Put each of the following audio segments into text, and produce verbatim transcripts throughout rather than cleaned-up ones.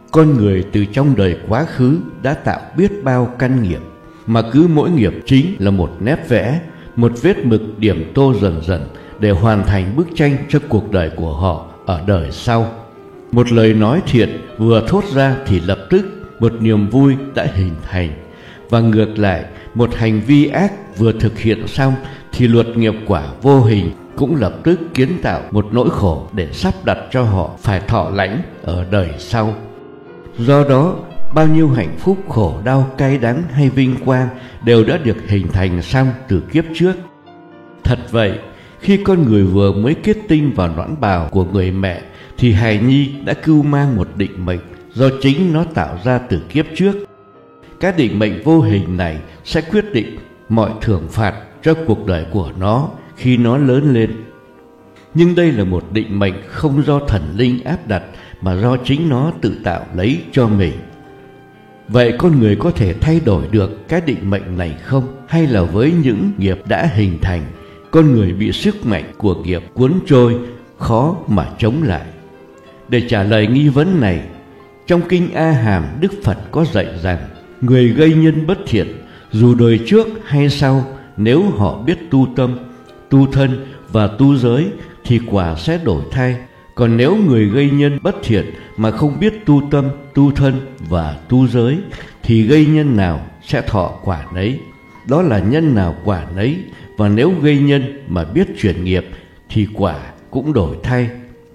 Con người từ trong đời quá khứ đã tạo biết bao căn nghiệp, mà cứ mỗi nghiệp chính là một nét vẽ, một vết mực điểm tô dần dần để hoàn thành bức tranh cho cuộc đời của họ ở đời sau. Một lời nói thiện vừa thốt ra thì lập tức một niềm vui đã hình thành, và ngược lại, một hành vi ác vừa thực hiện xong thì luật nghiệp quả vô hình cũng lập tức kiến tạo một nỗi khổ để sắp đặt cho họ phải thọ lãnh ở đời sau. Do đó, bao nhiêu hạnh phúc, khổ đau, cay đắng hay vinh quang đều đã được hình thành xong từ kiếp trước. Thật vậy, khi con người vừa mới kết tinh vào loãng bào của người mẹ thì hài nhi đã cưu mang một định mệnh do chính nó tạo ra từ kiếp trước. Các định mệnh vô hình này sẽ quyết định mọi thưởng phạt cho cuộc đời của nó khi nó lớn lên. Nhưng đây là một định mệnh không do thần linh áp đặt, mà do chính nó tự tạo lấy cho mình. Vậy con người có thể thay đổi được cái định mệnh này không? Hay là với những nghiệp đã hình thành, con người bị sức mạnh của nghiệp cuốn trôi, khó mà chống lại? Để trả lời nghi vấn này, trong Kinh A Hàm, Đức Phật có dạy rằng người gây nhân bất thiện, dù đời trước hay sau, nếu họ biết tu tâm, tu thân và tu giới thì quả sẽ đổi thay. Còn nếu người gây nhân bất thiện mà không biết tu tâm, tu thân và tu giới thì gây nhân nào sẽ thọ quả nấy. Đó là nhân nào quả nấy, và nếu gây nhân mà biết chuyển nghiệp thì quả cũng đổi thay.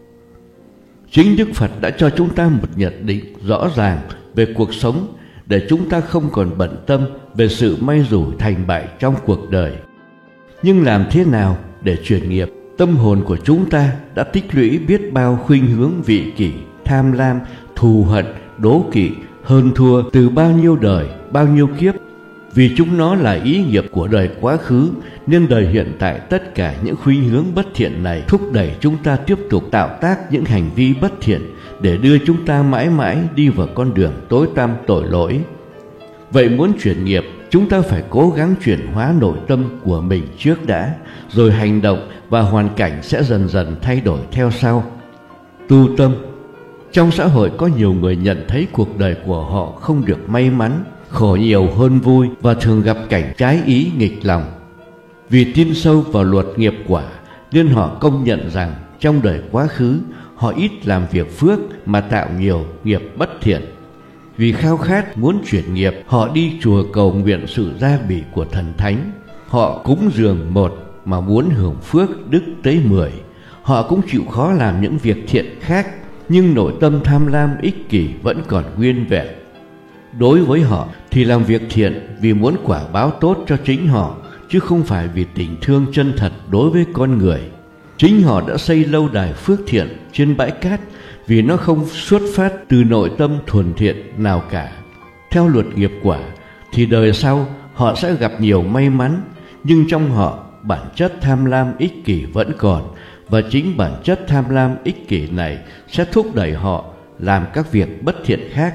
Chính Đức Phật đã cho chúng ta một nhận định rõ ràng về cuộc sống để chúng ta không còn bận tâm về sự may rủi thành bại trong cuộc đời. Nhưng làm thế nào để chuyển nghiệp? Tâm hồn của chúng ta đã tích lũy biết bao khuynh hướng vị kỷ, tham lam, thù hận, đố kỵ, hơn thua từ bao nhiêu đời, bao nhiêu kiếp. Vì chúng nó là ý nghiệp của đời quá khứ, nên đời hiện tại tất cả những khuynh hướng bất thiện này thúc đẩy chúng ta tiếp tục tạo tác những hành vi bất thiện để đưa chúng ta mãi mãi đi vào con đường tối tăm tội lỗi. Vậy muốn chuyển nghiệp, chúng ta phải cố gắng chuyển hóa nội tâm của mình trước đã, rồi hành động và hoàn cảnh sẽ dần dần thay đổi theo sau. Tu tâm. Trong xã hội có nhiều người nhận thấy cuộc đời của họ không được may mắn, khổ nhiều hơn vui và thường gặp cảnh trái ý nghịch lòng. Vì tin sâu vào luật nghiệp quả nên họ công nhận rằng trong đời quá khứ họ ít làm việc phước mà tạo nhiều nghiệp bất thiện. Vì khao khát muốn chuyển nghiệp, họ đi chùa cầu nguyện sự gia bỉ của thần thánh. Họ cúng dường một mà muốn hưởng phước đức tới mười. Họ cũng chịu khó làm những việc thiện khác, nhưng nội tâm tham lam ích kỷ vẫn còn nguyên vẹn. Đối với họ thì làm việc thiện vì muốn quả báo tốt cho chính họ, chứ không phải vì tình thương chân thật đối với con người. Chính họ đã xây lâu đài phước thiện trên bãi cát vì nó không xuất phát từ nội tâm thuần thiện nào cả. Theo luật nghiệp quả thì đời sau họ sẽ gặp nhiều may mắn, nhưng trong họ bản chất tham lam ích kỷ vẫn còn, và chính bản chất tham lam ích kỷ này sẽ thúc đẩy họ làm các việc bất thiện khác.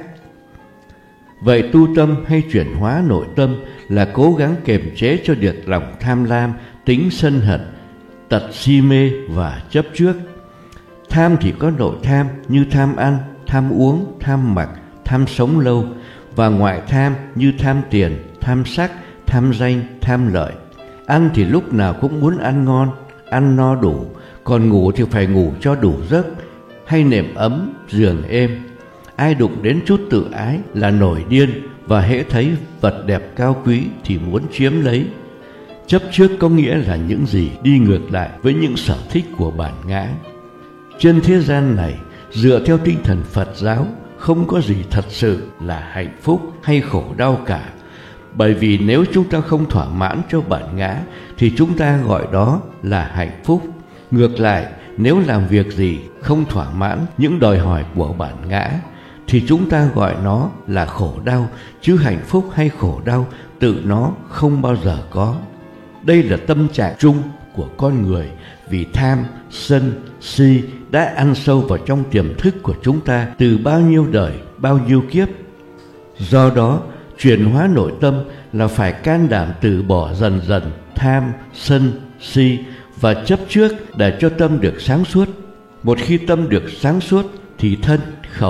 Vậy tu tâm hay chuyển hóa nội tâm là cố gắng kiềm chế cho được lòng tham lam, tính sân hận, tật si mê và chấp trước. Tham thì có nội tham như tham ăn, tham uống, tham mặc, tham sống lâu, và ngoại tham như tham tiền, tham sắc, tham danh, tham lợi. Ăn thì lúc nào cũng muốn ăn ngon, ăn no đủ, còn ngủ thì phải ngủ cho đủ giấc, hay nệm ấm, giường êm. Ai đụng đến chút tự ái là nổi điên, và hễ thấy vật đẹp cao quý thì muốn chiếm lấy. Chấp trước có nghĩa là những gì đi ngược lại với những sở thích của bản ngã. Trên thế gian này, dựa theo tinh thần Phật giáo, không có gì thật sự là hạnh phúc hay khổ đau cả. Bởi vì nếu chúng ta không thỏa mãn cho bản ngã thì chúng ta gọi đó là hạnh phúc. Ngược lại, nếu làm việc gì không thỏa mãn những đòi hỏi của bản ngã thì chúng ta gọi nó là khổ đau, chứ hạnh phúc hay khổ đau tự nó không bao giờ có. Đây là tâm trạng chung của con người, vì tham, sân, si đã ăn sâu vào trong tiềm thức của chúng ta từ bao nhiêu đời, bao nhiêu kiếp. Do đó, chuyển hóa nội tâm là phải can đảm từ bỏ dần dần tham, sân, si và chấp trước để cho tâm được sáng suốt. Một khi tâm được sáng suốt thì thân, khẩu,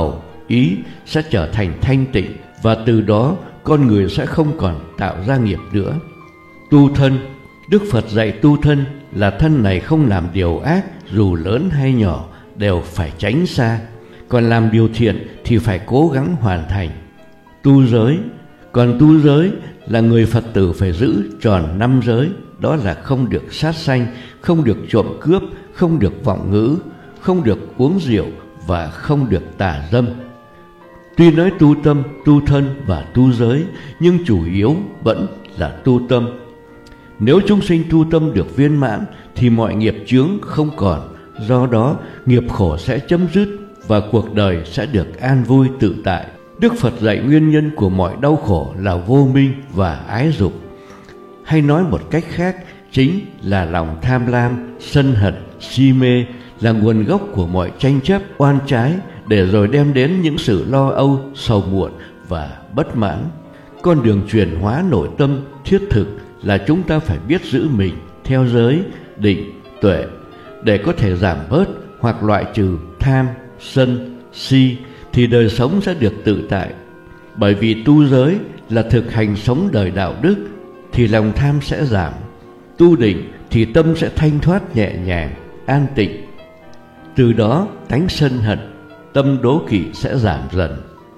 ý sẽ trở thành thanh tịnh, và từ đó con người sẽ không còn tạo ra nghiệp nữa. Tu thân. Đức Phật dạy tu thân là thân này không làm điều ác, dù lớn hay nhỏ đều phải tránh xa, còn làm điều thiện thì phải cố gắng hoàn thành. Tu giới. Còn tu giới là người Phật tử phải giữ tròn năm giới, đó là không được sát sanh, không được trộm cướp, không được vọng ngữ, không được uống rượu và không được tà dâm. Tuy nói tu tâm, tu thân và tu giới, nhưng chủ yếu vẫn là tu tâm. Nếu chúng sinh tu tâm được viên mãn thì mọi nghiệp chướng không còn, do đó nghiệp khổ sẽ chấm dứt và cuộc đời sẽ được an vui tự tại. Đức Phật dạy nguyên nhân của mọi đau khổ là vô minh và ái dục. Hay nói một cách khác, chính là lòng tham lam, sân hận, si mê là nguồn gốc của mọi tranh chấp, oan trái, để rồi đem đến những sự lo âu, sầu muộn và bất mãn. Con đường chuyển hóa nội tâm thiết thực là chúng ta phải biết giữ mình theo giới, định, tuệ, để có thể giảm bớt hoặc loại trừ tham, sân, si, thì đời sống sẽ được tự tại. Bởi vì tu giới là thực hành sống đời đạo đức, thì lòng tham sẽ giảm. Tu định thì tâm sẽ thanh thoát nhẹ nhàng, an tịnh. Từ đó tánh sân hận, tâm đố kỵ sẽ giảm dần.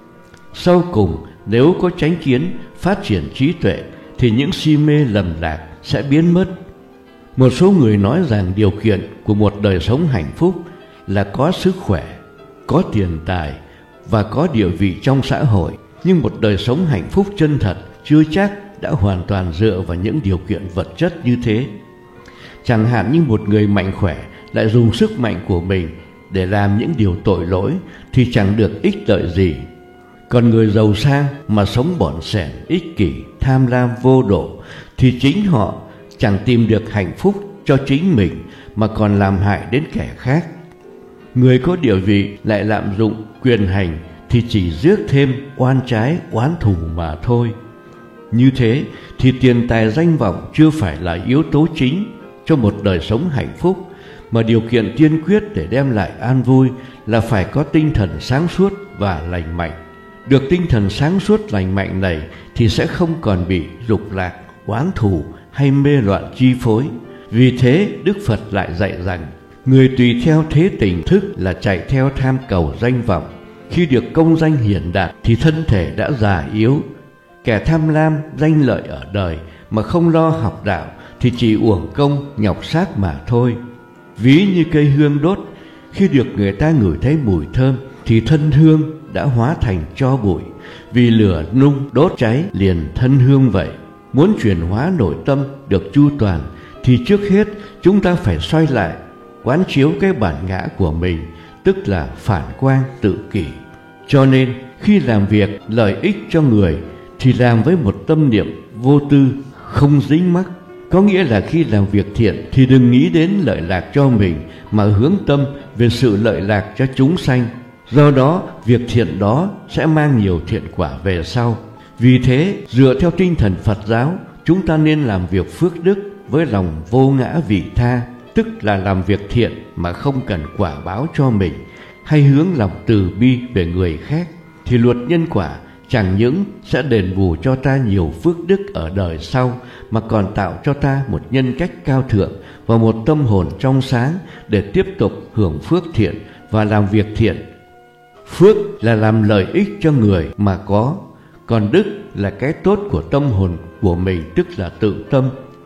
Sau cùng, nếu có chánh kiến, phát triển trí tuệ, thì những si mê lầm lạc sẽ biến mất. Một số người nói rằng điều kiện của một đời sống hạnh phúc là có sức khỏe, có tiền tài và có địa vị trong xã hội. Nhưng một đời sống hạnh phúc chân thật chưa chắc đã hoàn toàn dựa vào những điều kiện vật chất như thế. Chẳng hạn như một người mạnh khỏe lại dùng sức mạnh của mình để làm những điều tội lỗi thì chẳng được ích lợi gì. Còn người giàu sang mà sống bỏn sẻn, ích kỷ, tham lam vô độ thì chính họ chẳng tìm được hạnh phúc cho chính mình mà còn làm hại đến kẻ khác. Người có địa vị lại lạm dụng quyền hành thì chỉ rước thêm oan trái, oán thù mà thôi. Như thế thì tiền tài danh vọng chưa phải là yếu tố chính cho một đời sống hạnh phúc, mà điều kiện tiên quyết để đem lại an vui là phải có tinh thần sáng suốt và lành mạnh. Được tinh thần sáng suốt lành mạnh này thì sẽ không còn bị dục lạc, oán thù hay mê loạn chi phối. Vì thế Đức Phật lại dạy rằng người tùy theo thế tình thức là chạy theo tham cầu danh vọng. Khi được công danh hiển đạt thì thân thể đã già yếu. Kẻ tham lam danh lợi ở đời mà không lo học đạo thì chỉ uổng công nhọc xác mà thôi. Ví như cây hương đốt, khi được người ta ngửi thấy mùi thơm thì thân hương đã hóa thành tro bụi, vì lửa nung đốt cháy liền thân hương vậy. Muốn chuyển hóa nội tâm được chu toàn thì trước hết chúng ta phải xoay lại, quán chiếu cái bản ngã của mình, tức là phản quang tự kỷ. Cho nên khi làm việc lợi ích cho người thì làm với một tâm niệm vô tư, không dính mắc. Có nghĩa là khi làm việc thiện thì đừng nghĩ đến lợi lạc cho mình, mà hướng tâm về sự lợi lạc cho chúng sanh. Do đó việc thiện đó sẽ mang nhiều thiện quả về sau. Vì thế dựa theo tinh thần Phật giáo, chúng ta nên làm việc phước đức với lòng vô ngã vị tha, tức là làm việc thiện mà không cần quả báo cho mình, hay hướng lòng từ bi về người khác, thì luật nhân quả chẳng những sẽ đền bù cho ta nhiều phước đức ở đời sau, mà còn tạo cho ta một nhân cách cao thượng và một tâm hồn trong sáng để tiếp tục hưởng phước thiện và làm việc thiện. Phước là làm lợi ích cho người mà có, còn đức là cái tốt của tâm hồn của mình, tức là tự tâm.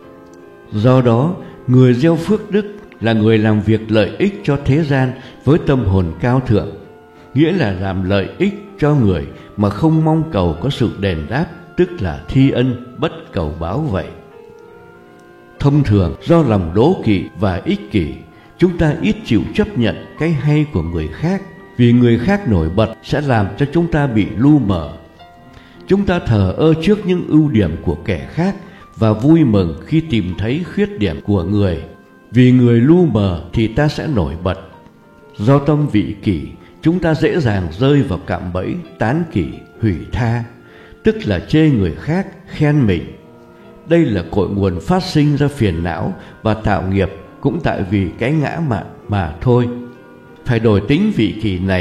Do đó, người gieo phước đức là người làm việc lợi ích cho thế gian với tâm hồn cao thượng, nghĩa là làm lợi ích cho người mà không mong cầu có sự đền đáp, tức là thi ân bất cầu báo vậy. Thông thường do lòng đố kỵ và ích kỷ, chúng ta ít chịu chấp nhận cái hay của người khác, vì người khác nổi bật sẽ làm cho chúng ta bị lu mờ. Chúng ta thờ ơ trước những ưu điểm của kẻ khác và vui mừng khi tìm thấy khuyết điểm của người. Vì người lu mờ thì ta sẽ nổi bật. Do tâm vị kỷ, chúng ta dễ dàng rơi vào cạm bẫy tán kỷ, hủy tha, tức là chê người khác, khen mình. Đây là cội nguồn phát sinh ra phiền não và tạo nghiệp, cũng tại vì cái ngã mạn mà thôi. Phải đổi tính vị kỷ này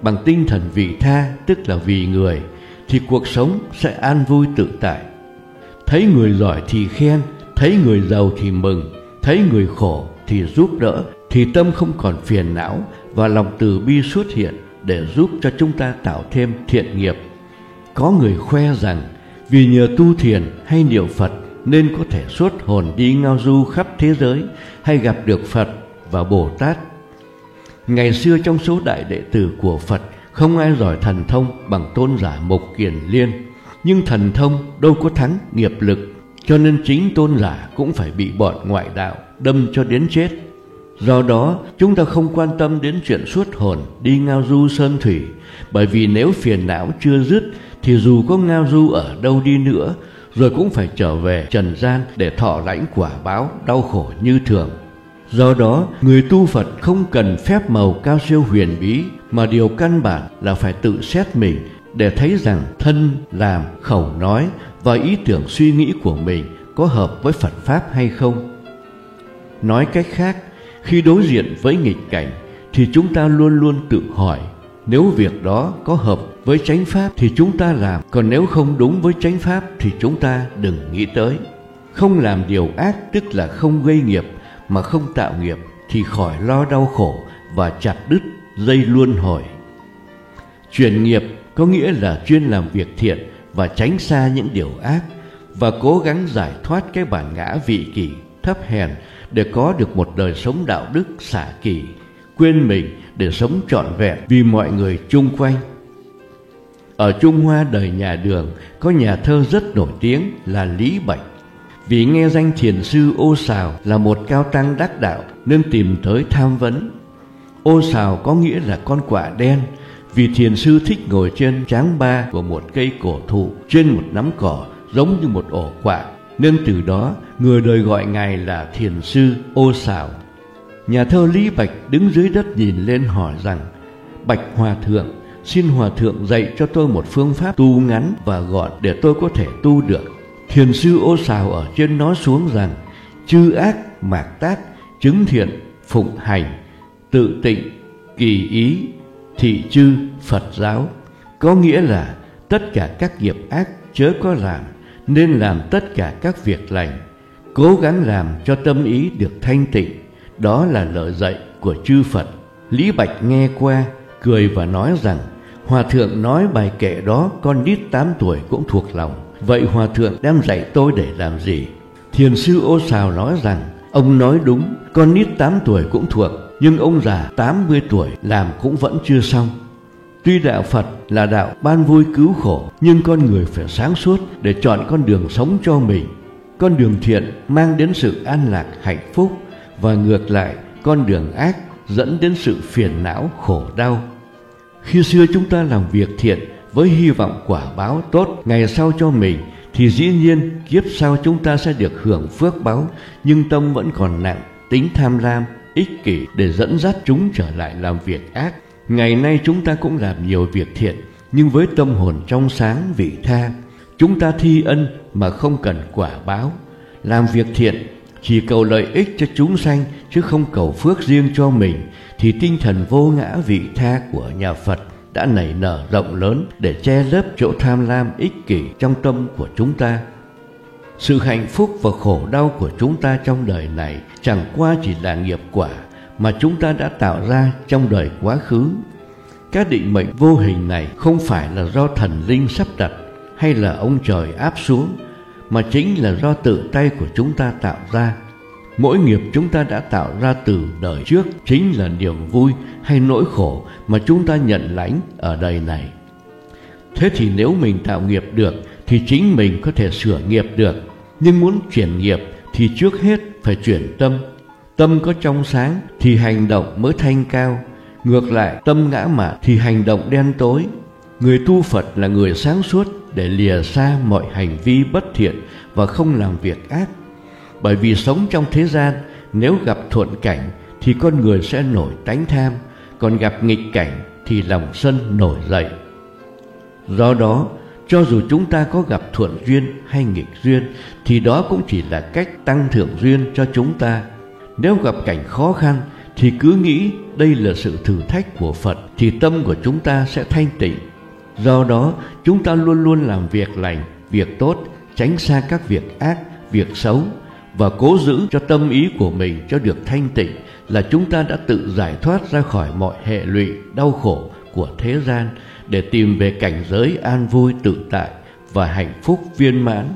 bằng tinh thần vị tha, tức là vì người, thì cuộc sống sẽ an vui tự tại. Thấy người giỏi thì khen, thấy người giàu thì mừng, thấy người khổ thì giúp đỡ, thì tâm không còn phiền não và lòng từ bi xuất hiện để giúp cho chúng ta tạo thêm thiện nghiệp. Có người khoe rằng vì nhờ tu thiền hay niệm Phật nên có thể xuất hồn đi ngao du khắp thế giới hay gặp được Phật và Bồ Tát. Ngày xưa trong số đại đệ tử của Phật không ai giỏi thần thông bằng tôn giả Mục Kiền Liên, nhưng thần thông đâu có thắng nghiệp lực, cho nên chính tôn giả cũng phải bị bọn ngoại đạo đâm cho đến chết. Do đó chúng ta không quan tâm đến chuyện xuất hồn đi ngao du sơn thủy, bởi vì nếu phiền não chưa dứt thì dù có ngao du ở đâu đi nữa rồi cũng phải trở về trần gian để thọ lãnh quả báo đau khổ như thường. Do đó người tu Phật không cần phép màu cao siêu huyền bí, mà điều căn bản là phải tự xét mình để thấy rằng thân, làm, khẩu nói và ý tưởng suy nghĩ của mình có hợp với Phật Pháp hay không. Nói cách khác, khi đối diện với nghịch cảnh thì chúng ta luôn luôn tự hỏi, nếu việc đó có hợp với chánh Pháp thì chúng ta làm, còn nếu không đúng với chánh Pháp thì chúng ta đừng nghĩ tới. Không làm điều ác tức là không gây nghiệp, mà không tạo nghiệp thì khỏi lo đau khổ và chặt đứt dây luân hồi. Chuyển nghiệp có nghĩa là chuyên làm việc thiện và tránh xa những điều ác, và cố gắng giải thoát cái bản ngã vị kỷ, thấp hèn để có được một đời sống đạo đức xả kỷ, quên mình để sống trọn vẹn vì mọi người chung quanh. Ở Trung Hoa đời nhà Đường có nhà thơ rất nổi tiếng là Lý Bạch. Vì nghe danh thiền sư Ô Sào là một cao tăng đắc đạo nên tìm tới tham vấn. Ô Sào có nghĩa là con quạ đen, vì thiền sư thích ngồi trên tráng ba của một cây cổ thụ trên một nắm cỏ giống như một ổ quạ, nên từ đó người đời gọi ngài là thiền sư Ô Sào. Nhà thơ Lý Bạch đứng dưới đất nhìn lên hỏi rằng: Bạch Hòa Thượng, xin Hòa Thượng dạy cho tôi một phương pháp tu ngắn và gọn để tôi có thể tu được. Thiền sư Ô Sào ở trên nói xuống rằng: chư ác mạc tác, chứng thiện phụng hành, tự tịnh kỳ ý, thị chư Phật giáo. Có nghĩa là tất cả các nghiệp ác chớ có làm, nên làm tất cả các việc lành, cố gắng làm cho tâm ý được thanh tịnh. Đó là lời dạy của chư Phật. Lý Bạch nghe qua cười và nói rằng: Hòa Thượng nói bài kệ đó con nít tám tuổi cũng thuộc lòng, vậy Hòa Thượng đem dạy tôi để làm gì? Thiền sư Ô Sào nói rằng: ông nói đúng, con nít tám tuổi cũng thuộc, nhưng ông già tám mươi tuổi làm cũng vẫn chưa xong. Tuy đạo Phật là đạo ban vui cứu khổ, nhưng con người phải sáng suốt để chọn con đường sống cho mình. Con đường thiện mang đến sự an lạc hạnh phúc, và ngược lại con đường ác dẫn đến sự phiền não khổ đau. Khi xưa chúng ta làm việc thiện với hy vọng quả báo tốt ngày sau cho mình, thì dĩ nhiên kiếp sau chúng ta sẽ được hưởng phước báu, nhưng tâm vẫn còn nặng tính tham lam, ích kỷ để dẫn dắt chúng trở lại làm việc ác. Ngày nay chúng ta cũng làm nhiều việc thiện, nhưng với tâm hồn trong sáng vị tha. Chúng ta thi ân mà không cần quả báo. Làm việc thiện chỉ cầu lợi ích cho chúng sanh, chứ không cầu phước riêng cho mình, thì tinh thần vô ngã vị tha của nhà Phật đã nảy nở rộng lớn để che lấp chỗ tham lam ích kỷ trong tâm của chúng ta. Sự hạnh phúc và khổ đau của chúng ta trong đời này chẳng qua chỉ là nghiệp quả mà chúng ta đã tạo ra trong đời quá khứ. Các định mệnh vô hình này không phải là do thần linh sắp đặt hay là ông trời áp xuống, mà chính là do tự tay của chúng ta tạo ra. Mỗi nghiệp chúng ta đã tạo ra từ đời trước chính là niềm vui hay nỗi khổ mà chúng ta nhận lãnh ở đời này. Thế thì nếu mình tạo nghiệp được thì chính mình có thể sửa nghiệp được, nhưng muốn chuyển nghiệp thì trước hết phải chuyển tâm. Tâm có trong sáng thì hành động mới thanh cao, ngược lại tâm ngã mạn thì hành động đen tối. Người tu Phật là người sáng suốt để lìa xa mọi hành vi bất thiện và không làm việc ác. Bởi vì sống trong thế gian, nếu gặp thuận cảnh thì con người sẽ nổi tánh tham, còn gặp nghịch cảnh thì lòng sân nổi dậy. Do đó, cho dù chúng ta có gặp thuận duyên hay nghịch duyên thì đó cũng chỉ là cách tăng thượng duyên cho chúng ta. Nếu gặp cảnh khó khăn thì cứ nghĩ đây là sự thử thách của Phật, thì tâm của chúng ta sẽ thanh tịnh. Do đó, chúng ta luôn luôn làm việc lành, việc tốt, tránh xa các việc ác, việc xấu, và cố giữ cho tâm ý của mình cho được thanh tịnh, là chúng ta đã tự giải thoát ra khỏi mọi hệ lụy, đau khổ của thế gian, để tìm về cảnh giới an vui tự tại và hạnh phúc viên mãn.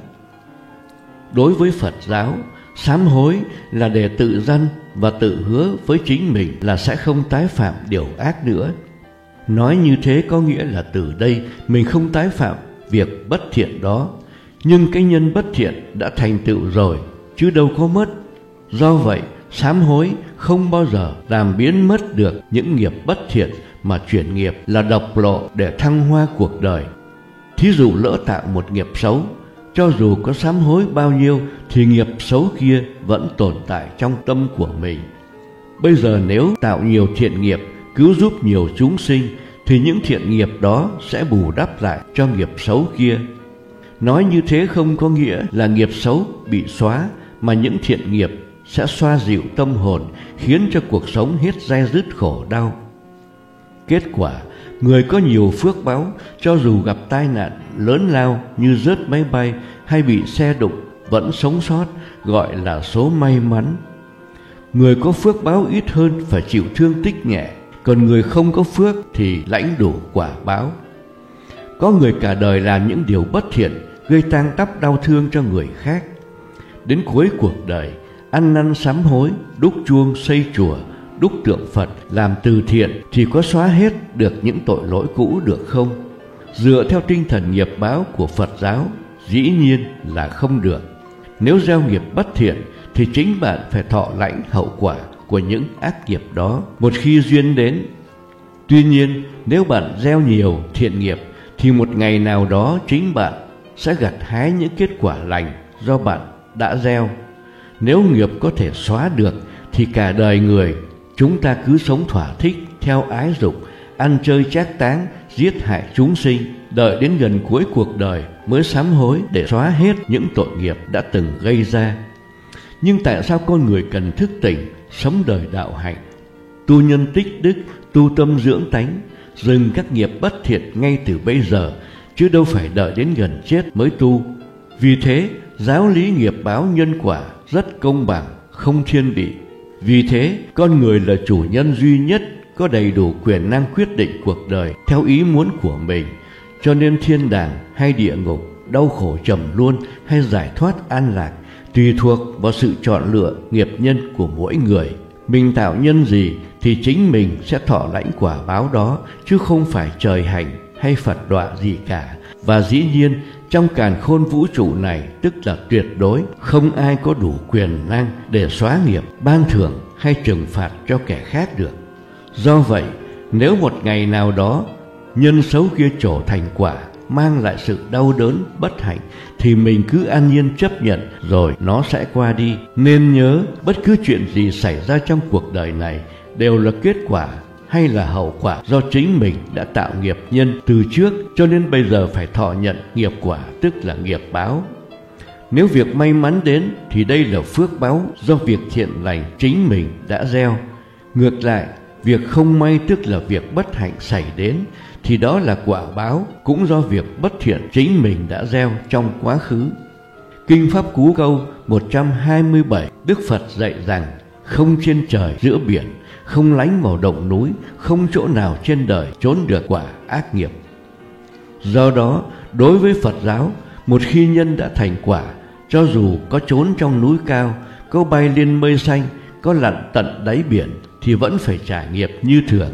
Đối với Phật giáo, sám hối là để tự răn và tự hứa với chính mình là sẽ không tái phạm điều ác nữa. Nói như thế có nghĩa là từ đây mình không tái phạm việc bất thiện đó, nhưng cái nhân bất thiện đã thành tựu rồi, chứ đâu có mất. Do vậy, sám hối không bao giờ làm biến mất được những nghiệp bất thiện, mà chuyển nghiệp là độc lộ để thăng hoa cuộc đời. Thí dụ lỡ tạo một nghiệp xấu, cho dù có sám hối bao nhiêu thì nghiệp xấu kia vẫn tồn tại trong tâm của mình. Bây giờ nếu tạo nhiều thiện nghiệp, cứu giúp nhiều chúng sinh, thì những thiện nghiệp đó sẽ bù đắp lại cho nghiệp xấu kia. Nói như thế không có nghĩa là nghiệp xấu bị xóa, mà những thiện nghiệp sẽ xoa dịu tâm hồn, khiến cho cuộc sống hết rai dứt khổ đau. Kết quả, người có nhiều phước báu, cho dù gặp tai nạn lớn lao như rớt máy bay hay bị xe đụng, vẫn sống sót, gọi là số may mắn. Người có phước báu ít hơn phải chịu thương tích nhẹ, còn người không có phước thì lãnh đủ quả báo. Có người cả đời làm những điều bất thiện, gây tang tóc đau thương cho người khác. Đến cuối cuộc đời, ăn năn sám hối, đúc chuông xây chùa, đúc tượng Phật, làm từ thiện, thì có xóa hết được những tội lỗi cũ được không? Dựa theo tinh thần nghiệp báo của Phật giáo, dĩ nhiên là không được. Nếu gieo nghiệp bất thiện thì chính bạn phải thọ lãnh hậu quả của những ác nghiệp đó một khi duyên đến. Tuy nhiên, nếu bạn gieo nhiều thiện nghiệp thì một ngày nào đó chính bạn sẽ gặt hái những kết quả lành do bạn đã gieo. Nếu nghiệp có thể xóa được thì cả đời người chúng ta cứ sống thỏa thích theo ái dục, ăn chơi trác táng, giết hại chúng sinh, đợi đến gần cuối cuộc đời mới sám hối để xóa hết những tội nghiệp đã từng gây ra. Nhưng tại sao con người cần thức tỉnh, sống đời đạo hạnh, tu nhân tích đức, tu tâm dưỡng tánh, dừng các nghiệp bất thiện ngay từ bây giờ, chứ đâu phải đợi đến gần chết mới tu? Vì thế, giáo lý nghiệp báo nhân quả rất công bằng, không thiên vị. Vì thế, con người là chủ nhân duy nhất, có đầy đủ quyền năng quyết định cuộc đời theo ý muốn của mình. Cho nên thiên đàng hay địa ngục, đau khổ trầm luân hay giải thoát an lạc, tùy thuộc vào sự chọn lựa nghiệp nhân của mỗi người. Mình tạo nhân gì thì chính mình sẽ thọ lãnh quả báo đó, chứ không phải trời hành hay Phật đọa gì cả. Và dĩ nhiên, trong càn khôn vũ trụ này, tức là tuyệt đối, không ai có đủ quyền năng để xóa nghiệp, ban thưởng hay trừng phạt cho kẻ khác được. Do vậy, nếu một ngày nào đó nhân xấu kia trổ thành quả, mang lại sự đau đớn, bất hạnh, thì mình cứ an nhiên chấp nhận rồi nó sẽ qua đi. Nên nhớ, bất cứ chuyện gì xảy ra trong cuộc đời này đều là kết quả hay là hậu quả do chính mình đã tạo nghiệp nhân từ trước, cho nên bây giờ phải thọ nhận nghiệp quả, tức là nghiệp báo. Nếu việc may mắn đến thì đây là phước báo do việc thiện lành chính mình đã gieo. Ngược lại, việc không may tức là việc bất hạnh xảy đến thì đó là quả báo cũng do việc bất thiện chính mình đã gieo trong quá khứ. Kinh Pháp Cú câu một trăm hai mươi bảy, Đức Phật dạy rằng không trên trời giữa biển, không lánh vào động núi, không chỗ nào trên đời trốn được quả ác nghiệp. Do đó, đối với Phật giáo, một khi nhân đã thành quả, cho dù có trốn trong núi cao, có bay lên mây xanh, có lặn tận đáy biển, thì vẫn phải trả nghiệp như thường.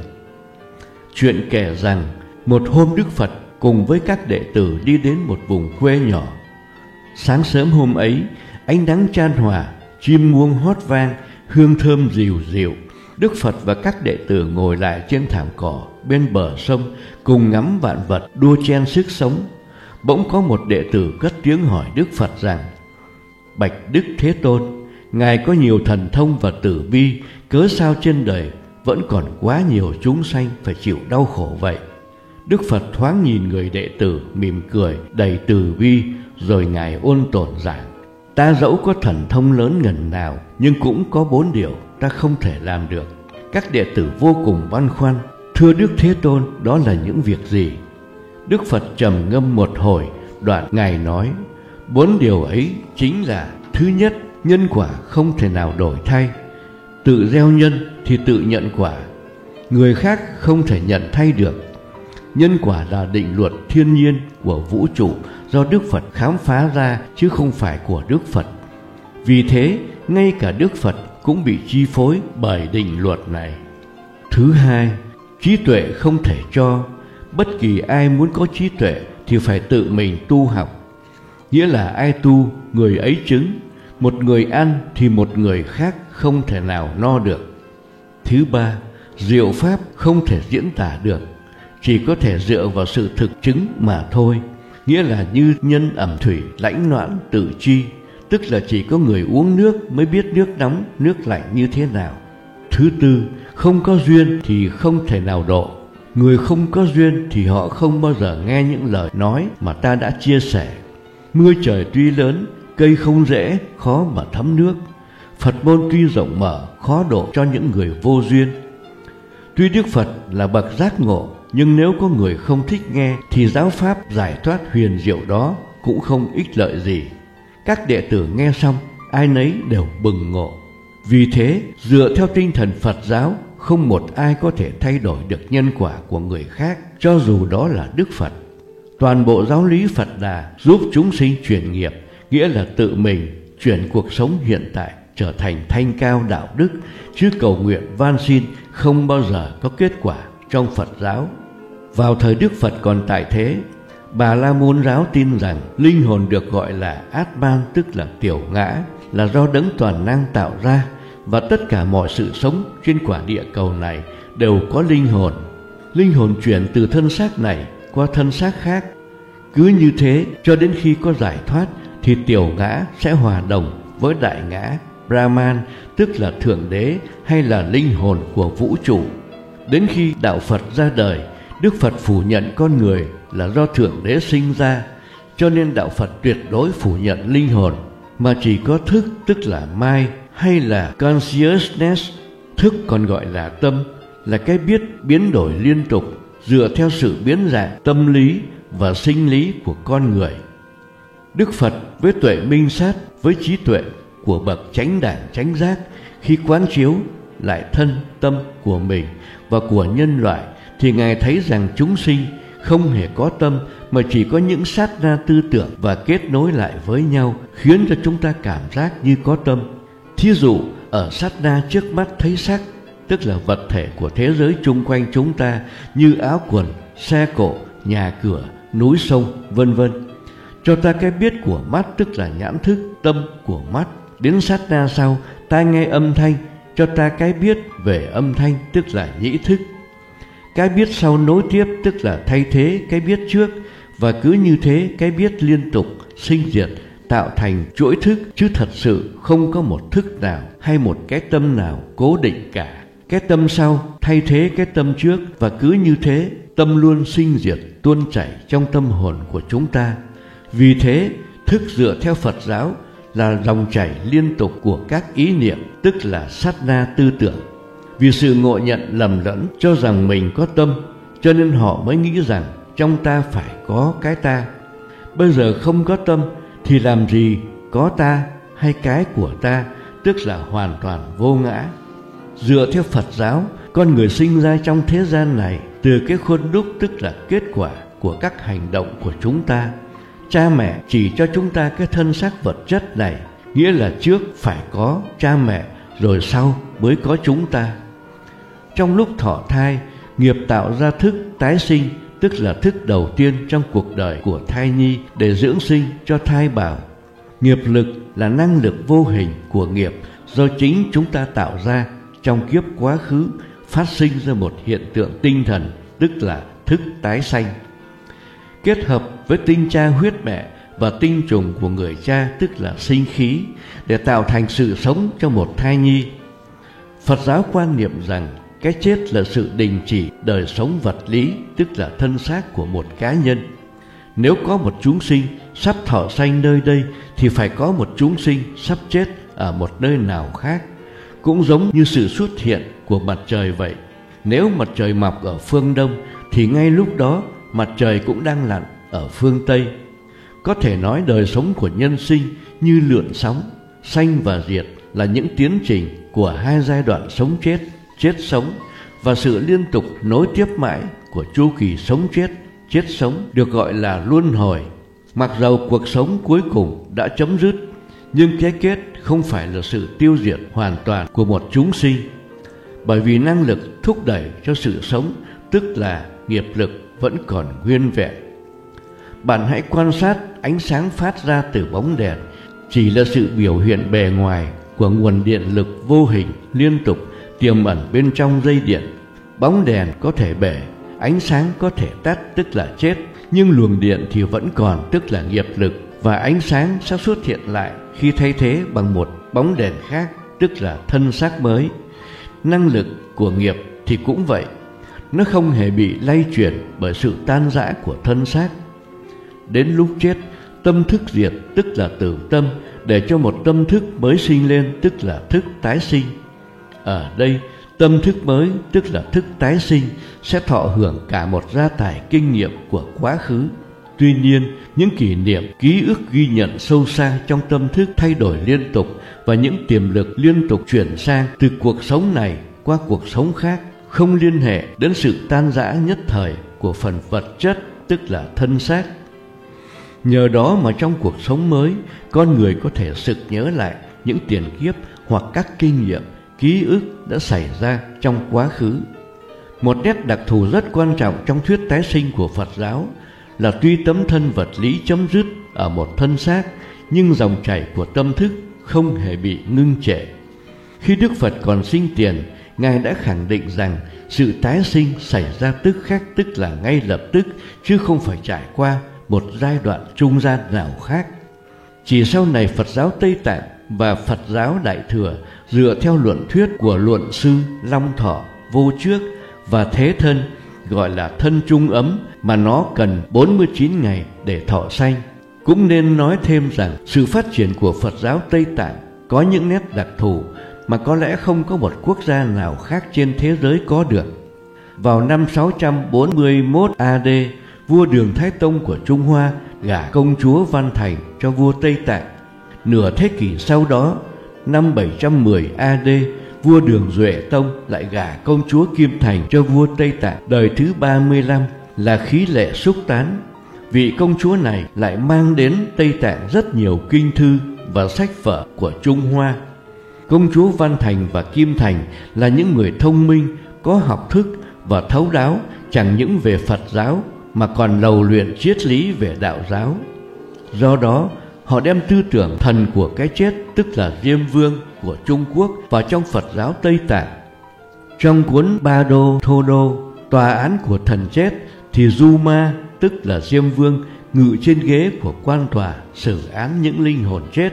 Chuyện kể rằng, một hôm Đức Phật cùng với các đệ tử đi đến một vùng quê nhỏ. Sáng sớm hôm ấy, ánh nắng chan hòa, chim muông hót vang, hương thơm dịu dịu. Đức Phật và các đệ tử ngồi lại trên thảm cỏ bên bờ sông, cùng ngắm vạn vật đua chen sức sống. Bỗng có một đệ tử cất tiếng hỏi Đức Phật rằng: Bạch Đức Thế Tôn, Ngài có nhiều thần thông và từ bi, cớ sao trên đời vẫn còn quá nhiều chúng sanh phải chịu đau khổ vậy? Đức Phật thoáng nhìn người đệ tử, mỉm cười đầy từ bi, rồi Ngài ôn tồn giảng: Ta dẫu có thần thông lớn ngần nào, nhưng cũng có bốn điều ta không thể làm được. Các đệ tử vô cùng băn khoăn: thưa Đức Thế Tôn, đó là những việc gì? Đức Phật trầm ngâm một hồi, đoạn Ngài nói: bốn điều ấy chính là: thứ nhất, nhân quả không thể nào đổi thay. Tự gieo nhân thì tự nhận quả, người khác không thể nhận thay được. Nhân quả là định luật thiên nhiên của vũ trụ do Đức Phật khám phá ra chứ không phải của Đức Phật. Vì thế, ngay cả Đức Phật cũng bị chi phối bởi định luật này. Thứ hai, trí tuệ không thể cho. Bất kỳ ai muốn có trí tuệ thì phải tự mình tu học. Nghĩa là ai tu, người ấy chứng. Một người ăn thì một người khác không thể nào no được. Thứ ba, diệu pháp không thể diễn tả được, chỉ có thể dựa vào sự thực chứng mà thôi. Nghĩa là như nhân ẩm thủy, lãnh noãn tự chi, tức là chỉ có người uống nước mới biết nước nóng, nước lạnh như thế nào. Thứ tư, không có duyên thì không thể nào độ. Người không có duyên thì họ không bao giờ nghe những lời nói mà ta đã chia sẻ. Mưa trời tuy lớn, cây không rễ, khó mà thấm nước. Phật môn tuy rộng mở, khó độ cho những người vô duyên. Tuy Đức Phật là bậc giác ngộ, nhưng nếu có người không thích nghe thì giáo pháp giải thoát huyền diệu đó cũng không ích lợi gì. Các đệ tử nghe xong, ai nấy đều bừng ngộ. Vì thế, dựa theo tinh thần Phật giáo, không một ai có thể thay đổi được nhân quả của người khác, cho dù đó là Đức Phật. Toàn bộ giáo lý Phật Đà giúp chúng sinh chuyển nghiệp, nghĩa là tự mình chuyển cuộc sống hiện tại trở thành thanh cao đạo đức, chứ cầu nguyện van xin không bao giờ có kết quả trong Phật giáo. Vào thời Đức Phật còn tại thế, Bà La Môn giáo tin rằng linh hồn được gọi là Atman, tức là tiểu ngã, là do Đấng toàn năng tạo ra, và tất cả mọi sự sống trên quả địa cầu này đều có linh hồn. Linh hồn chuyển từ thân xác này qua thân xác khác. Cứ như thế cho đến khi có giải thoát thì tiểu ngã sẽ hòa đồng với đại ngã Brahman, tức là Thượng Đế hay là linh hồn của vũ trụ. Đến khi đạo Phật ra đời, Đức Phật phủ nhận con người là do Thượng Đế sinh ra, cho nên đạo Phật tuyệt đối phủ nhận linh hồn, mà chỉ có thức, tức là mind, hay là consciousness. Thức còn gọi là tâm, là cái biết biến đổi liên tục dựa theo sự biến dạng tâm lý và sinh lý của con người. Đức Phật với tuệ minh sát, với trí tuệ của bậc chánh đẳng chánh giác, khi quán chiếu lại thân tâm của mình và của nhân loại, thì Ngài thấy rằng chúng sinh không hề có tâm, mà chỉ có những sát na tư tưởng và kết nối lại với nhau, khiến cho chúng ta cảm giác như có tâm. Thí dụ, ở sát na trước mắt thấy sắc, tức là vật thể của thế giới chung quanh chúng ta, như áo quần, xe cộ, nhà cửa, núi sông, vân vân. Cho ta cái biết của mắt, tức là nhãn thức, tâm của mắt. Đến sát na sau, ta nghe âm thanh, cho ta cái biết về âm thanh, tức là nhĩ thức. Cái biết sau nối tiếp, tức là thay thế cái biết trước, và cứ như thế cái biết liên tục sinh diệt tạo thành chuỗi thức, chứ thật sự không có một thức nào hay một cái tâm nào cố định cả. Cái tâm sau thay thế cái tâm trước, và cứ như thế tâm luôn sinh diệt tuôn chảy trong tâm hồn của chúng ta. Vì thế, thức dựa theo Phật giáo là dòng chảy liên tục của các ý niệm, tức là sát na tư tưởng. Vì sự ngộ nhận lầm lẫn cho rằng mình có tâm, cho nên họ mới nghĩ rằng trong ta phải có cái ta. Bây giờ không có tâm thì làm gì có ta hay cái của ta, tức là hoàn toàn vô ngã. Dựa theo Phật giáo, con người sinh ra trong thế gian này từ cái khuôn đúc, tức là kết quả của các hành động của chúng ta. Cha mẹ chỉ cho chúng ta cái thân xác vật chất này, nghĩa là trước phải có cha mẹ, rồi sau mới có chúng ta. Trong lúc thọ thai, nghiệp tạo ra thức tái sinh, tức là thức đầu tiên trong cuộc đời của thai nhi để dưỡng sinh cho thai bào. Nghiệp lực là năng lực vô hình của nghiệp do chính chúng ta tạo ra trong kiếp quá khứ, phát sinh ra một hiện tượng tinh thần, tức là thức tái sanh. Kết hợp với tinh cha huyết mẹ và tinh trùng của người cha, tức là sinh khí, để tạo thành sự sống cho một thai nhi. Phật giáo quan niệm rằng cái chết là sự đình chỉ đời sống vật lý, tức là thân xác của một cá nhân. Nếu có một chúng sinh sắp thọ sanh nơi đây, thì phải có một chúng sinh sắp chết ở một nơi nào khác. cũng giống như sự xuất hiện của mặt trời vậy. Nếu mặt trời mọc ở phương Đông thì ngay lúc đó mặt trời cũng đang lặn ở phương Tây. Có thể nói đời sống của nhân sinh như lượn sóng, sanh và diệt là những tiến trình của hai giai đoạn sống chết, chết sống và sự liên tục nối tiếp mãi của chu kỳ sống chết, chết sống được gọi là luân hồi. Mặc dầu cuộc sống cuối cùng đã chấm dứt, nhưng cái kết không phải là sự tiêu diệt hoàn toàn của một chúng sinh, bởi vì năng lực thúc đẩy cho sự sống, tức là nghiệp lực, vẫn còn nguyên vẹn. Bạn hãy quan sát ánh sáng phát ra từ bóng đèn, chỉ là sự biểu hiện bề ngoài của nguồn điện lực vô hình liên tục tiềm ẩn bên trong dây điện. Bóng đèn có thể bể, ánh sáng có thể tắt, tức là chết, nhưng luồng điện thì vẫn còn, tức là nghiệp lực, và ánh sáng sẽ xuất hiện lại khi thay thế bằng một bóng đèn khác, tức là thân xác mới. Năng lực của nghiệp thì cũng vậy, nó không hề bị lay chuyển bởi sự tan rã của thân xác. Đến lúc chết, tâm thức diệt, tức là tử tâm, để cho một tâm thức mới sinh lên, tức là thức tái sinh. Ở đây, tâm thức mới, tức là thức tái sinh, sẽ thọ hưởng cả một gia tài kinh nghiệm của quá khứ. Tuy nhiên, những kỷ niệm, ký ức ghi nhận sâu xa trong tâm thức thay đổi liên tục, và những tiềm lực liên tục chuyển sang từ cuộc sống này qua cuộc sống khác, không liên hệ đến sự tan rã nhất thời của phần vật chất, tức là thân xác. Nhờ đó mà trong cuộc sống mới, con người có thể sực nhớ lại những tiền kiếp hoặc các kinh nghiệm, ký ức đã xảy ra trong quá khứ. Một nét đặc thù rất quan trọng trong thuyết tái sinh của Phật giáo là tuy tấm thân vật lý chấm dứt ở một thân xác, nhưng dòng chảy của tâm thức không hề bị ngưng trệ. Khi Đức Phật còn sinh tiền, Ngài đã khẳng định rằng sự tái sinh xảy ra tức khắc, tức là ngay lập tức, chứ không phải trải qua một giai đoạn trung gian nào khác. Chỉ sau này Phật giáo Tây Tạng và Phật giáo Đại Thừa dựa theo luận thuyết của luận sư Long Thọ, Vô Trước và Thế Thân, gọi là thân trung ấm, mà nó cần bốn mươi chín ngày để thọ sanh. Cũng nên nói thêm rằng sự phát triển của Phật giáo Tây Tạng có những nét đặc thù mà có lẽ không có một quốc gia nào khác trên thế giới có được. Vào năm sáu trăm bốn mươi mốt a đê, vua Đường Thái Tông của Trung Hoa gả công chúa Văn Thành cho vua Tây Tạng. Nửa thế kỷ sau đó, năm bảy trăm mười a đê, vua Đường Duệ Tông lại gả công chúa Kim Thành cho vua Tây Tạng đời thứ ba mươi lăm, là khí lệ xúc tán. Vị công chúa này lại mang đến Tây Tạng rất nhiều kinh thư và sách vở của Trung Hoa. Công chúa Văn Thành và Kim Thành là những người thông minh, có học thức và thấu đáo chẳng những về Phật giáo mà còn lầu luyện triết lý về đạo giáo. Do đó, họ đem tư tưởng thần của cái chết, tức là Diêm Vương của Trung Quốc, vào trong Phật giáo Tây Tạng. Trong cuốn Ba Đô Thô Đô, tòa án của thần chết, thì Du Ma, tức là Diêm Vương, ngự trên ghế của quan tòa xử án những linh hồn chết.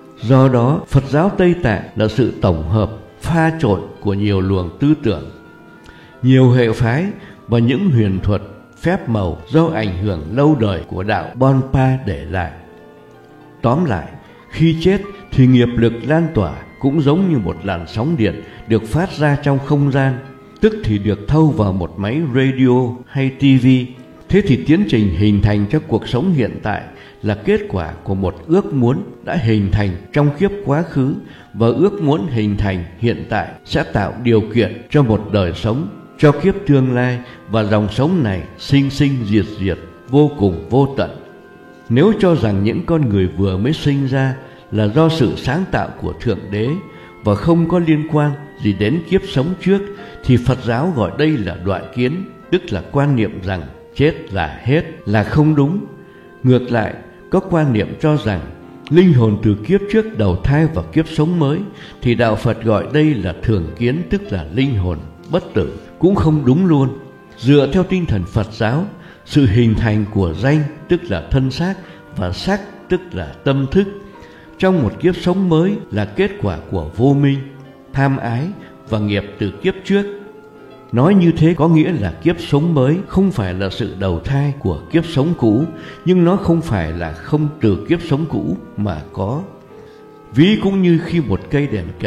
Do đó, Phật giáo Tây Tạng là sự tổng hợp, pha trộn của nhiều luồng tư tưởng, nhiều hệ phái và những huyền thuật, phép màu do ảnh hưởng lâu đời của đạo Bonpa để lại. Tóm lại, khi chết thì nghiệp lực lan tỏa cũng giống như một làn sóng điện được phát ra trong không gian, tức thì được thâu vào một máy radio hay tivi. Thế thì tiến trình hình thành cho cuộc sống hiện tại là kết quả của một ước muốn đã hình thành trong kiếp quá khứ, và ước muốn hình thành hiện tại sẽ tạo điều kiện cho một đời sống cho kiếp tương lai, và dòng sống này sinh sinh diệt diệt, vô cùng vô tận. Nếu cho rằng những con người vừa mới sinh ra là do sự sáng tạo của Thượng Đế và không có liên quan gì đến kiếp sống trước, thì Phật giáo gọi đây là đoạn kiến, tức là quan niệm rằng chết là hết, là không đúng. Ngược lại, có quan niệm cho rằng linh hồn từ kiếp trước đầu thai vào kiếp sống mới, thì đạo Phật gọi đây là thường kiến, tức là linh hồn bất tử, cũng không đúng luôn. Dựa theo tinh thần Phật giáo, sự hình thành của danh, tức là thân xác, và sắc, tức là tâm thức, trong một kiếp sống mới là kết quả của vô minh, tham ái và nghiệp từ kiếp trước. Nói như thế có nghĩa là kiếp sống mới không phải là sự đầu thai của kiếp sống cũ, nhưng nó không phải là không từ kiếp sống cũ mà có. Ví cũng như khi một cây đèn cầy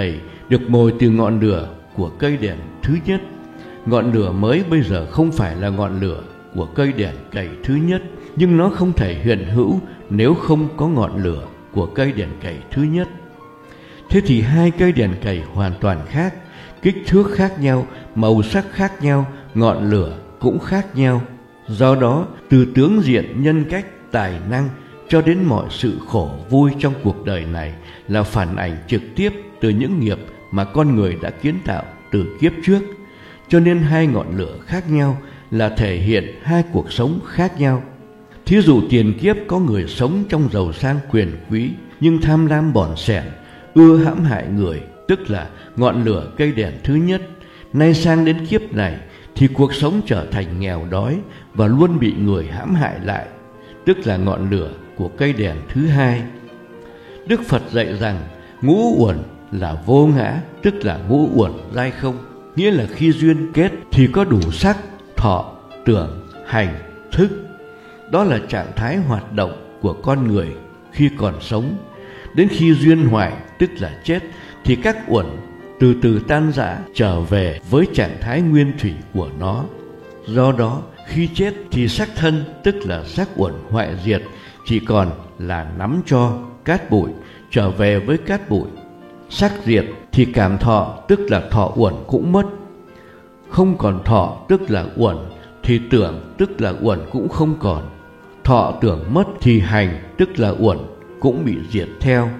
được mồi từ ngọn lửa của cây đèn thứ nhất. Ngọn lửa mới bây giờ không phải là ngọn lửa của cây đèn cầy thứ nhất, nhưng nó không thể hiện hữu nếu không có ngọn lửa của cây đèn cầy thứ nhất. Thế thì hai cây đèn cầy hoàn toàn khác, kích thước khác nhau, màu sắc khác nhau, ngọn lửa cũng khác nhau. Do đó, từ tướng diện, nhân cách, tài năng cho đến mọi sự khổ vui trong cuộc đời này là phản ảnh trực tiếp từ những nghiệp mà con người đã kiến tạo từ kiếp trước. Cho nên hai ngọn lửa khác nhau là thể hiện hai cuộc sống khác nhau. Thí dụ tiền kiếp có người sống trong giàu sang quyền quý, nhưng tham lam bỏn sẻn, ưa hãm hại người, tức là ngọn lửa cây đèn thứ nhất. Nay sang đến kiếp này thì cuộc sống trở thành nghèo đói và luôn bị người hãm hại lại, tức là ngọn lửa của cây đèn thứ hai. Đức Phật dạy rằng ngũ uẩn là vô ngã, tức là ngũ uẩn giai không, nghĩa là khi duyên kết thì có đủ sắc, thọ, tưởng, hành, thức. Đó là trạng thái hoạt động của con người khi còn sống. Đến khi duyên hoại, tức là chết, thì các uẩn từ từ tan rã trở về với trạng thái nguyên thủy của nó. Do đó, khi chết thì sắc thân, tức là sắc uẩn hoại diệt, chỉ còn là nắm tro, cát bụi, trở về với cát bụi. Sắc diệt thì cảm thọ, tức là thọ uẩn cũng mất. Không còn thọ, tức là uẩn, thì tưởng, tức là uẩn cũng không còn. Thọ tưởng mất thì hành, tức là uẩn, cũng bị diệt theo.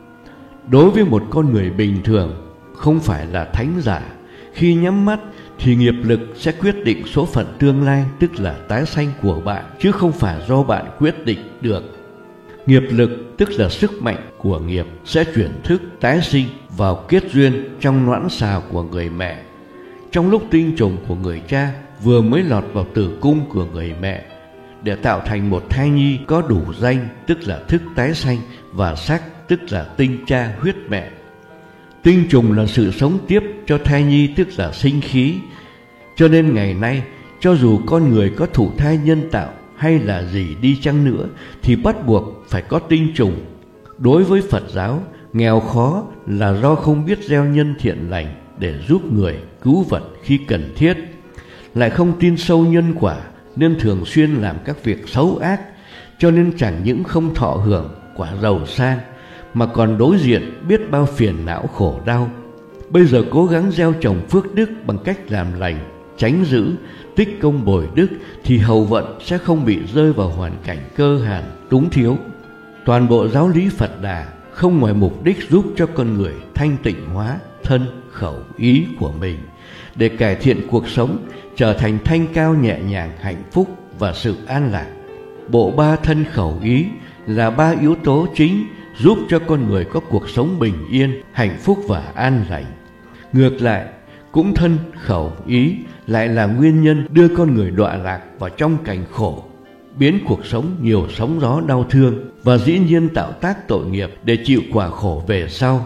Đối với một con người bình thường, không phải là thánh giả, khi nhắm mắt thì nghiệp lực sẽ quyết định số phận tương lai, tức là tái sanh của bạn, chứ không phải do bạn quyết định được. Nghiệp lực, tức là sức mạnh của nghiệp, sẽ chuyển thức tái sinh vào kết duyên trong noãn xào của người mẹ. Trong lúc tinh trùng của người cha vừa mới lọt vào tử cung của người mẹ, để tạo thành một thai nhi có đủ danh, tức là thức tái sanh, và sắc, tức là tinh cha huyết mẹ. Tinh trùng là sự sống tiếp cho thai nhi, tức là sinh khí. Cho nên ngày nay, cho dù con người có thụ thai nhân tạo hay là gì đi chăng nữa, thì bắt buộc phải có tinh trùng. Đối với Phật giáo, nghèo khó là do không biết gieo nhân thiện lành để giúp người, cứu vật khi cần thiết, lại không tin sâu nhân quả, nên thường xuyên làm các việc xấu ác, cho nên chẳng những không thọ hưởng quả giàu sang, mà còn đối diện biết bao phiền não khổ đau. Bây giờ cố gắng gieo trồng phước đức bằng cách làm lành, tránh dữ, tích công bồi đức, thì hậu vận sẽ không bị rơi vào hoàn cảnh cơ hàn, túng thiếu. Toàn bộ giáo lý Phật Đà không ngoài mục đích giúp cho con người thanh tịnh hóa thân, khẩu, ý của mình, để cải thiện cuộc sống, trở thành thanh cao nhẹ nhàng, hạnh phúc và sự an lạc. Bộ ba thân khẩu ý là ba yếu tố chính giúp cho con người có cuộc sống bình yên, hạnh phúc và an lành. Ngược lại, cũng thân khẩu ý lại là nguyên nhân đưa con người đọa lạc vào trong cảnh khổ, biến cuộc sống nhiều sóng gió đau thương, và dĩ nhiên tạo tác tội nghiệp để chịu quả khổ về sau.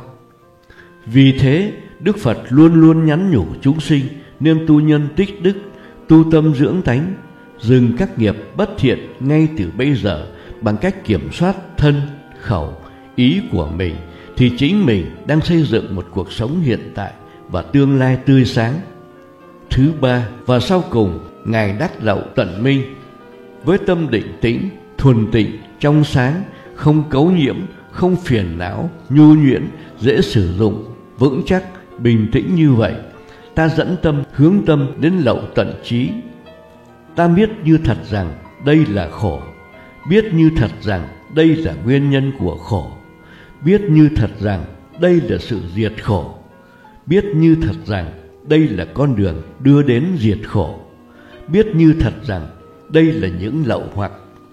Vì thế, Đức Phật luôn luôn nhắn nhủ chúng sinh nên tu nhân tích đức, tu tâm dưỡng tánh, dừng các nghiệp bất thiện ngay từ bây giờ bằng cách kiểm soát thân, khẩu, ý của mình, thì chính mình đang xây dựng một cuộc sống hiện tại và tương lai tươi sáng. Thứ ba và sau cùng, Ngài đắc lậu tận minh với tâm định tĩnh, thuần tịnh, trong sáng, không cấu nhiễm, không phiền não, nhu nhuyễn, dễ sử dụng, vững chắc, bình tĩnh như vậy. Ta dẫn tâm, hướng tâm đến lậu tận trí. Ta biết như thật rằng đây là khổ, biết như thật rằng đây là nguyên nhân của khổ, biết như thật rằng đây là sự diệt khổ, biết như thật rằng đây là con đường đưa đến diệt khổ, biết như thật rằng đây là những lậu hoặc,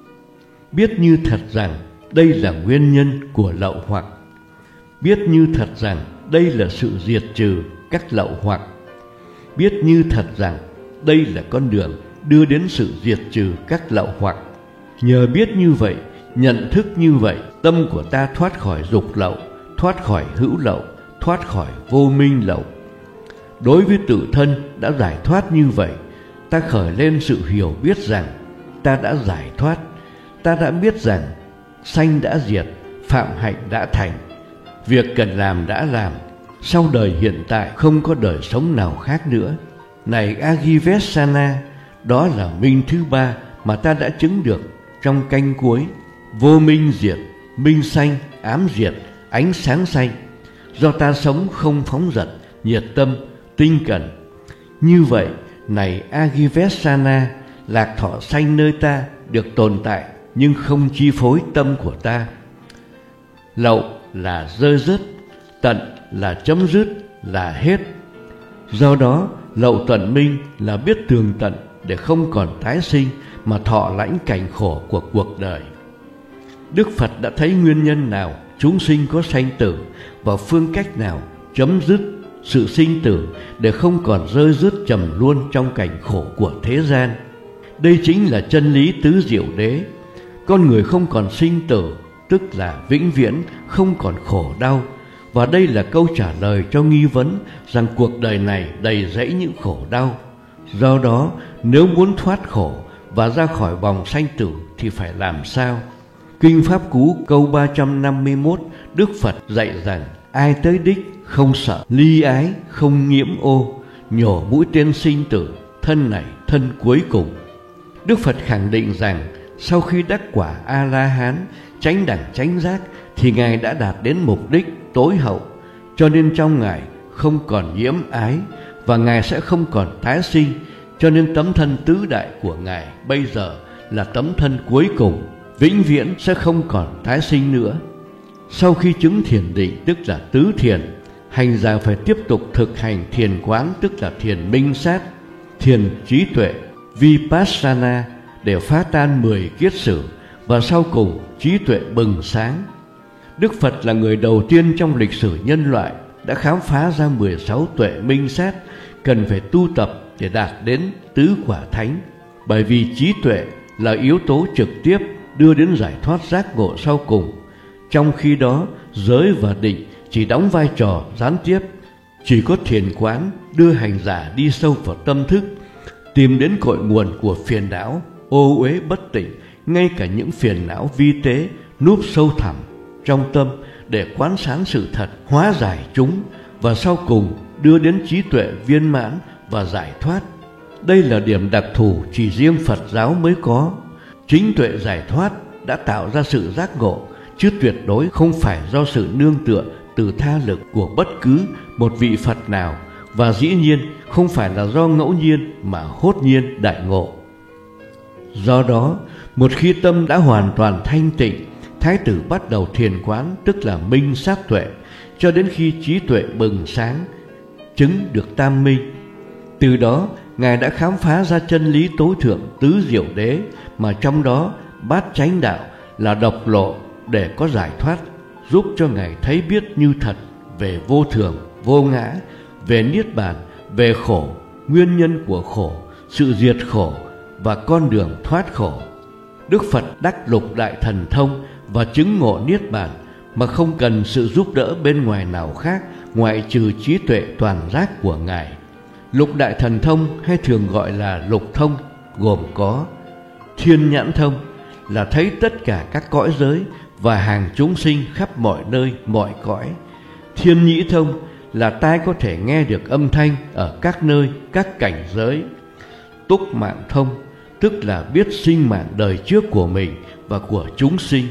biết như thật rằng đây là nguyên nhân của lậu hoặc, biết như thật rằng đây là sự diệt trừ các lậu hoặc, biết như thật rằng đây là con đường đưa đến sự diệt trừ các lậu hoặc. Nhờ biết như vậy, nhận thức như vậy, tâm của ta thoát khỏi dục lậu, thoát khỏi hữu lậu, thoát khỏi vô minh lậu. Đối với tự thân đã giải thoát như vậy, ta khởi lên sự hiểu biết rằng ta đã giải thoát, ta đã biết rằng sanh đã diệt, phạm hạnh đã thành, việc cần làm đã làm, Sau đời hiện tại không có đời sống nào khác nữa. Này Agivesana, đó là minh thứ ba mà ta đã chứng được trong canh cuối. Vô minh diệt, minh sanh, ám diệt, ánh sáng sanh. Do ta sống không phóng dật, nhiệt tâm, tinh cẩn. Như vậy, này Agivesana, lạc thọ sanh nơi ta được tồn tại nhưng không chi phối tâm của ta. Lậu là rơi rớt, tận là chấm dứt, là hết. Do đó, lậu tận minh là biết tường tận để không còn tái sinh mà thọ lãnh cảnh khổ của cuộc đời. Đức Phật đã thấy nguyên nhân nào chúng sinh có sanh tử và phương cách nào chấm dứt sự sinh tử để không còn rơi rớt trầm luôn trong cảnh khổ của thế gian. Đây chính là chân lý tứ diệu đế. Con người không còn sinh tử, tức là vĩnh viễn không còn khổ đau. Và đây là câu trả lời cho nghi vấn rằng cuộc đời này đầy rẫy những khổ đau. Do đó, nếu muốn thoát khổ và ra khỏi vòng sanh tử thì phải làm sao? Kinh Pháp Cú câu ba trăm năm mươi mốt, Đức Phật dạy rằng ai tới đích không sợ ly ái, không nhiễm ô, nhổ mũi tên sinh tử, thân này thân cuối cùng. Đức Phật khẳng định rằng sau khi đắc quả A-la-hán, chánh đẳng chánh giác thì Ngài đã đạt đến mục đích tối hậu, cho nên trong Ngài không còn nhiễm ái và Ngài sẽ không còn tái sinh, cho nên tấm thân tứ đại của Ngài bây giờ là tấm thân cuối cùng, vĩnh viễn sẽ không còn tái sinh nữa. Sau khi chứng thiền định tức là tứ thiền, hành giả phải tiếp tục thực hành thiền quán tức là thiền minh sát, thiền trí tuệ Vipassana để phá tan mười kiết sử và sau cùng trí tuệ bừng sáng. Đức Phật là người đầu tiên trong lịch sử nhân loại đã khám phá ra mười sáu tuệ minh sát cần phải tu tập để đạt đến tứ quả thánh, bởi vì trí tuệ là yếu tố trực tiếp đưa đến giải thoát giác ngộ sau cùng. Trong khi đó, giới và định chỉ đóng vai trò gián tiếp. Chỉ có thiền quán đưa hành giả đi sâu vào tâm thức, tìm đến cội nguồn của phiền não, ô uế bất tịnh, ngay cả những phiền não vi tế núp sâu thẳm trong tâm để quán sáng sự thật, hóa giải chúng và sau cùng đưa đến trí tuệ viên mãn và giải thoát. Đây là điểm đặc thù chỉ riêng Phật giáo mới có. Chính tuệ giải thoát đã tạo ra sự giác ngộ, chứ tuyệt đối không phải do sự nương tựa từ tha lực của bất cứ một vị Phật nào, và dĩ nhiên không phải là do ngẫu nhiên mà hốt nhiên đại ngộ. Do đó, một khi tâm đã hoàn toàn thanh tịnh, Thái tử bắt đầu thiền quán tức là minh sát tuệ, cho đến khi trí tuệ bừng sáng, chứng được tam minh. Từ đó, Ngài đã khám phá ra chân lý tối thượng tứ diệu đế, mà trong đó bát chánh đạo là độc lộ để có giải thoát, giúp cho Ngài thấy biết như thật về vô thường, vô ngã, về niết bàn, về khổ, nguyên nhân của khổ, sự diệt khổ và con đường thoát khổ. Đức Phật đắc lục đại thần thông và chứng ngộ niết bàn mà không cần sự giúp đỡ bên ngoài nào khác ngoại trừ trí tuệ toàn giác của Ngài. Lục đại thần thông hay thường gọi là lục thông gồm có thiên nhãn thông là thấy tất cả các cõi giới và hàng chúng sinh khắp mọi nơi mọi cõi. Thiên nhĩ thông là tai có thể nghe được âm thanh ở các nơi các cảnh giới. Túc mạng thông tức là biết sinh mạng đời trước của mình và của chúng sinh.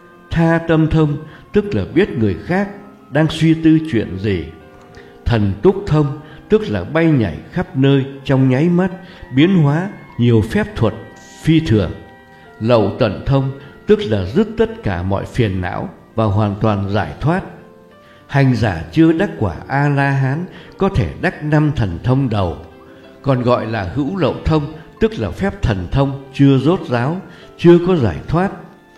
Tha tâm thông tức là biết người khác đang suy tư chuyện gì. Thần túc thông tức là bay nhảy khắp nơi trong nháy mắt, biến hóa nhiều phép thuật phi thường. Lậu tận thông tức là dứt tất cả mọi phiền não và hoàn toàn giải thoát. Hành giả chưa đắc quả A-la-hán có thể đắc năm thần thông đầu, còn gọi là hữu lậu thông tức là phép thần thông chưa rốt ráo, chưa có giải thoát.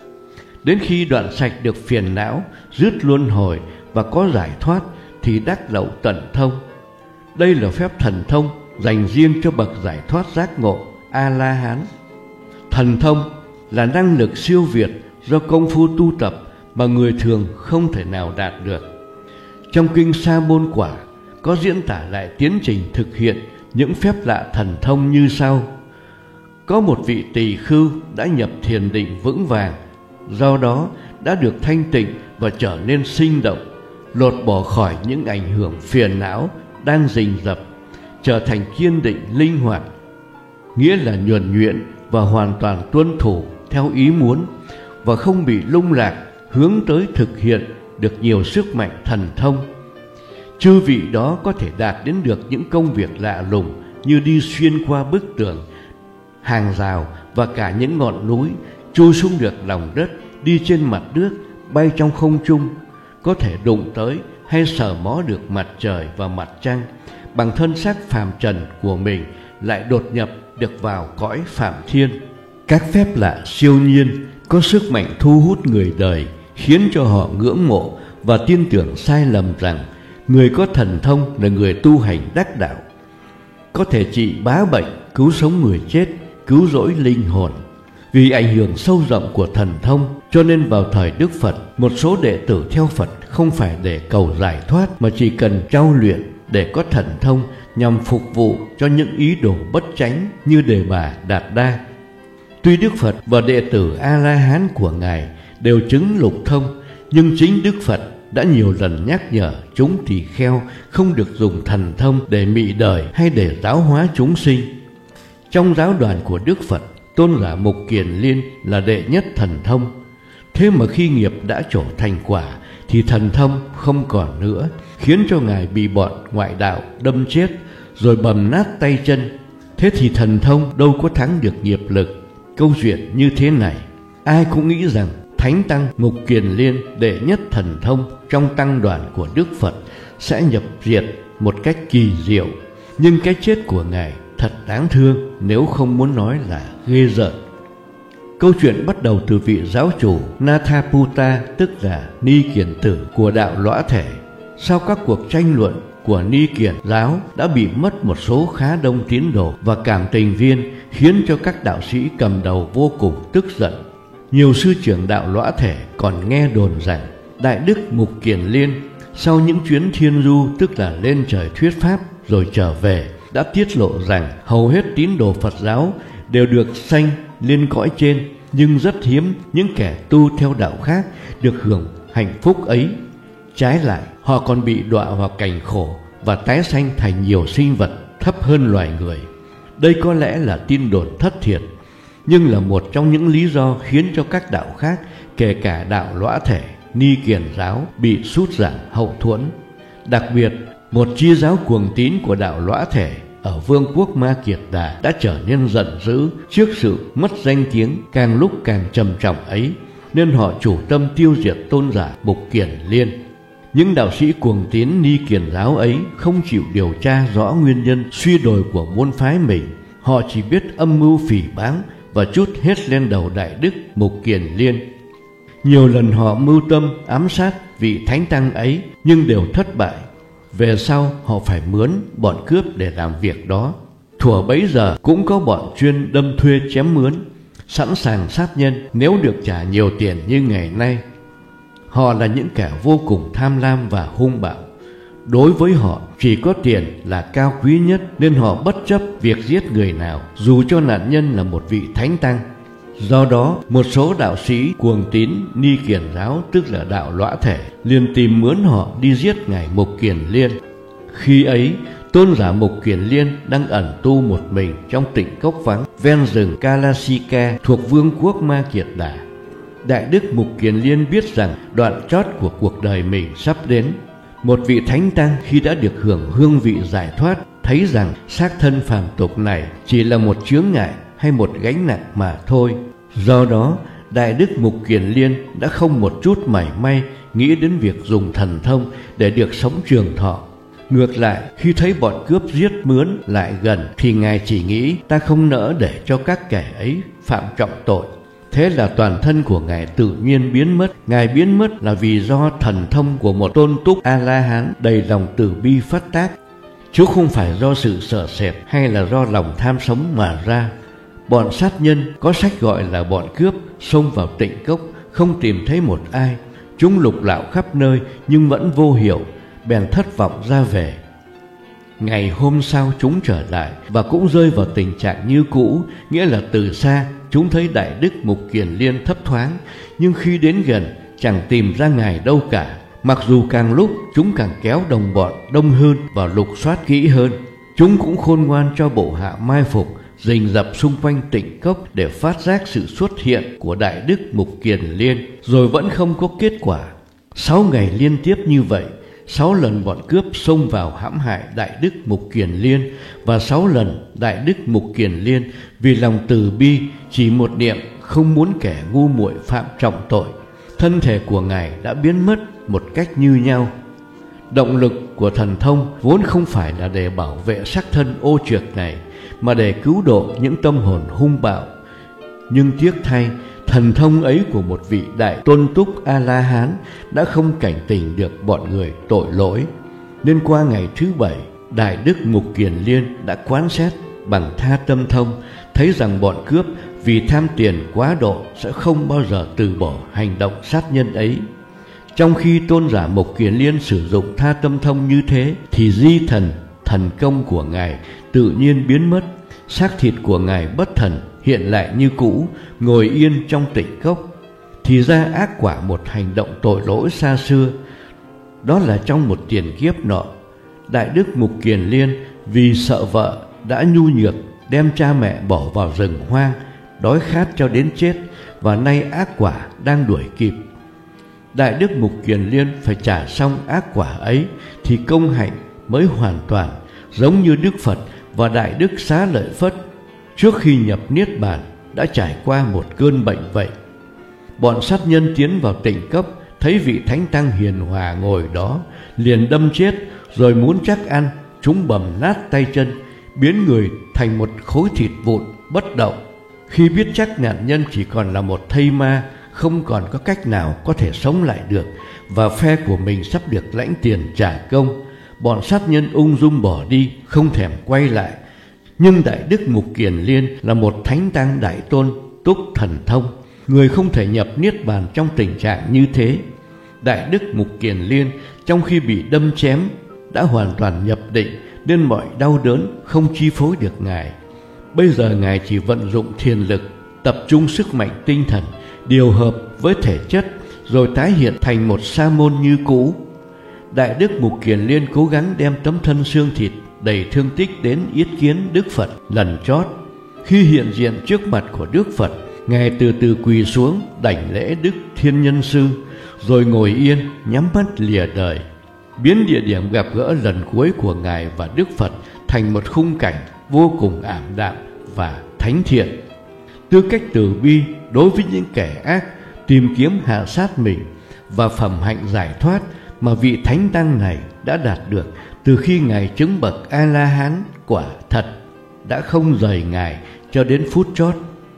Đến khi đoạn sạch được phiền não, dứt luân hồi và có giải thoát thì đắc lậu tận thông. Đây là phép thần thông dành riêng cho bậc giải thoát giác ngộ A-la-hán. Thần thông là năng lực siêu việt do công phu tu tập mà người thường không thể nào đạt được. Trong kinh Sa Môn Quả có diễn tả lại tiến trình thực hiện những phép lạ thần thông như sau. Có một vị tỳ khưu đã nhập thiền định vững vàng, do đó đã được thanh tịnh và trở nên sinh động. lột bỏ khỏi những ảnh hưởng phiền não đang rình rập, trở thành kiên định linh hoạt, nghĩa là nhuần nhuyễn và hoàn toàn tuân thủ theo ý muốn và không bị lung lạc, hướng tới thực hiện được nhiều sức mạnh thần thông. Chư vị đó có thể đạt đến được những công việc lạ lùng như đi xuyên qua bức tường, hàng rào và cả những ngọn núi, chui xuống được lòng đất, đi trên mặt nước, bay trong không trung, có thể đụng tới hay sờ mó được mặt trời và mặt trăng, bằng thân xác phàm trần của mình lại đột nhập được vào cõi phạm thiên. Các phép lạ siêu nhiên có sức mạnh thu hút người đời, khiến cho họ ngưỡng mộ và tin tưởng sai lầm rằng người có thần thông là người tu hành đắc đạo, có thể trị bá bệnh, cứu sống người chết, cứu rỗi linh hồn. Vì ảnh hưởng sâu rộng của thần thông, cho nên vào thời Đức Phật, một số đệ tử theo Phật không phải để cầu giải thoát, mà chỉ cần trau luyện để có thần thông nhằm phục vụ cho những ý đồ bất chánh như Đề Bà Đạt Đa. Tuy Đức Phật và đệ tử A-la-hán của Ngài đều chứng lục thông, nhưng chính Đức Phật đã nhiều lần nhắc nhở chúng tỳ kheo không được dùng thần thông để mị đời hay để giáo hóa chúng sinh. Trong giáo đoàn của Đức Phật, Tôn giả Mục Kiền Liên là đệ nhất thần thông. Thế mà khi nghiệp đã trổ thành quả thì thần thông không còn nữa, khiến cho Ngài bị bọn ngoại đạo đâm chết rồi bầm nát tay chân. Thế thì thần thông đâu có thắng được nghiệp lực. Câu chuyện như thế này, ai cũng nghĩ rằng Thánh Tăng Mục Kiền Liên, đệ nhất thần thông trong tăng đoàn của Đức Phật, sẽ nhập diệt một cách kỳ diệu. Nhưng cái chết của Ngài thật đáng thương, nếu không muốn nói là ghê rợn. Câu chuyện bắt đầu từ vị giáo chủ Nathaputta, tức là Ni Kiền Tử của đạo Lõa Thể. Sau các cuộc tranh luận của Ni Kiền giáo đã bị mất một số khá đông tín đồ và cảm tình viên, khiến cho các đạo sĩ cầm đầu vô cùng tức giận. Nhiều sư trưởng đạo Lõa Thể còn nghe đồn rằng Đại Đức Mục Kiền Liên sau những chuyến thiên du, tức là lên trời thuyết pháp rồi trở về, đã tiết lộ rằng hầu hết tín đồ Phật giáo đều được sanh lên cõi trên, nhưng rất hiếm những kẻ tu theo đạo khác được hưởng hạnh phúc ấy. Trái lại, họ còn bị đọa vào cảnh khổ và tái sanh thành nhiều sinh vật thấp hơn loài người. Đây có lẽ là tin đồn thất thiệt, nhưng là một trong những lý do khiến cho các đạo khác, kể cả đạo Lõa Thể, Ni Kiền giáo, bị sút giảm hậu thuẫn. Đặc biệt, một chi giáo cuồng tín của đạo Lõa Thể ở vương quốc Ma Kiệt Đà đã trở nên giận dữ trước sự mất danh tiếng càng lúc càng trầm trọng ấy, nên họ chủ tâm tiêu diệt tôn giả Mục Kiền Liên. Những đạo sĩ cuồng tín Ni Kiền giáo ấy không chịu điều tra rõ nguyên nhân suy đồi của môn phái mình. Họ chỉ biết âm mưu phỉ báng và trút hết lên đầu Đại Đức Mục Kiền Liên. Nhiều lần họ mưu tâm ám sát vị thánh tăng ấy, nhưng đều thất bại. Về sau họ phải mướn bọn cướp để làm việc đó. Thuở bấy giờ cũng có bọn chuyên đâm thuê chém mướn, sẵn sàng sát nhân nếu được trả nhiều tiền như ngày nay. Họ là những kẻ vô cùng tham lam và hung bạo. Đối với họ, chỉ có tiền là cao quý nhất, nên họ bất chấp việc giết người nào, dù cho nạn nhân là một vị thánh tăng. Do đó, một số đạo sĩ cuồng tín Ni Kiền giáo, tức là đạo Lõa Thể, liền tìm mướn họ đi giết ngài Mục Kiền Liên. Khi ấy, tôn giả Mục Kiền Liên đang ẩn tu một mình trong tịnh cốc vắng ven rừng Kalasika thuộc vương quốc Ma Kiệt Đà. Đại Đức Mục Kiền Liên biết rằng đoạn chót của cuộc đời mình sắp đến. Một vị thánh tăng khi đã được hưởng hương vị giải thoát, thấy rằng xác thân phàm tục này chỉ là một chướng ngại hay một gánh nặng mà thôi. Do đó, Đại Đức Mục Kiền Liên đã không một chút mảy may nghĩ đến việc dùng thần thông để được sống trường thọ. Ngược lại, khi thấy bọn cướp giết mướn lại gần thì Ngài chỉ nghĩ ta không nỡ để cho các kẻ ấy phạm trọng tội. Thế là toàn thân của Ngài tự nhiên biến mất. Ngài biến mất là vì do thần thông của một tôn túc A-la-hán đầy lòng từ bi phát tác, chứ không phải do sự sợ sệt hay là do lòng tham sống mà ra. Bọn sát nhân, có sách gọi là bọn cướp, xông vào tịnh cốc, không tìm thấy một ai. Chúng lục lạo khắp nơi nhưng vẫn vô hiệu, bèn thất vọng ra về. Ngày hôm sau chúng trở lại và cũng rơi vào tình trạng như cũ, nghĩa là từ xa chúng thấy Đại Đức Mục Kiền Liên thấp thoáng, nhưng khi đến gần chẳng tìm ra Ngài đâu cả, Mặc dù càng lúc chúng càng kéo đồng bọn đông hơn và lục soát kỹ hơn, chúng cũng khôn ngoan cho bộ hạ mai phục rình rập xung quanh Tịnh Cốc để phát giác sự xuất hiện của Đại Đức Mục Kiền Liên, rồi vẫn không có kết quả. Sáu ngày liên tiếp như vậy, sáu lần bọn cướp xông vào hãm hại Đại Đức Mục Kiền Liên, và sáu lần Đại Đức Mục Kiền Liên vì lòng từ bi chỉ một niệm không muốn kẻ ngu muội phạm trọng tội, thân thể của Ngài đã biến mất một cách như nhau. Động lực của thần thông vốn không phải là để bảo vệ xác thân ô trược này, mà để cứu độ những tâm hồn hung bạo. Nhưng tiếc thay, thần thông ấy của một vị đại tôn túc A-la-hán đã không cảnh tỉnh được bọn người tội lỗi. Nên qua ngày thứ bảy, Đại Đức Mục Kiền Liên đã quán xét bằng tha tâm thông, thấy rằng bọn cướp vì tham tiền quá độ sẽ không bao giờ từ bỏ hành động sát nhân ấy. Trong khi tôn giả Mục Kiền Liên sử dụng tha tâm thông như thế, thì di thần, thần công của Ngài tự nhiên biến mất, xác thịt của Ngài bất thần hiện lại như cũ, ngồi yên trong Tịnh Cốc. Thì ra ác quả một hành động tội lỗi xa xưa. Đó là trong một tiền kiếp nọ, Đại Đức Mục Kiền Liên vì sợ vợ đã nhu nhược đem cha mẹ bỏ vào rừng hoang, đói khát cho đến chết, và nay ác quả đang đuổi kịp. Đại Đức Mục Kiền Liên phải trả xong ác quả ấy thì công hạnh mới hoàn toàn, giống như Đức Phật và Đại Đức Xá Lợi Phất trước khi nhập Niết Bàn đã trải qua một cơn bệnh vậy. Bọn sát nhân tiến vào Tịnh Cốc, thấy vị Thánh Tăng hiền hòa ngồi đó, liền đâm chết, rồi muốn chắc ăn, chúng bầm nát tay chân, biến người thành một khối thịt vụn bất động. Khi biết chắc nạn nhân chỉ còn là một thây ma, không còn có cách nào có thể sống lại được, và phe của mình sắp được lãnh tiền trả công, bọn sát nhân ung dung bỏ đi, không thèm quay lại. Nhưng Đại Đức Mục Kiền Liên là một Thánh Tăng đại tôn túc thần thông, người không thể nhập Niết Bàn trong tình trạng như thế. Đại Đức Mục Kiền Liên trong khi bị đâm chém đã hoàn toàn nhập định, nên mọi đau đớn không chi phối được Ngài. Bây giờ Ngài chỉ vận dụng thiền lực, tập trung sức mạnh tinh thần, điều hợp với thể chất, rồi tái hiện thành một sa môn như cũ. Đại Đức Mục Kiền Liên cố gắng đem tấm thân xương thịt đầy thương tích đến yết kiến Đức Phật lần chót. Khi hiện diện trước mặt của Đức Phật, Ngài từ từ quỳ xuống đảnh lễ Đức Thiên Nhân Sư, rồi ngồi yên nhắm mắt lìa đời, biến địa điểm gặp gỡ lần cuối của Ngài và Đức Phật thành một khung cảnh vô cùng ảm đạm và thánh thiện. Tư cách từ bi đối với những kẻ ác tìm kiếm hạ sát mình, và phẩm hạnh giải thoát mà vị Thánh Tăng này đã đạt được từ khi Ngài chứng bậc A-la-hán quả thật đã không rời Ngài cho đến phút chót.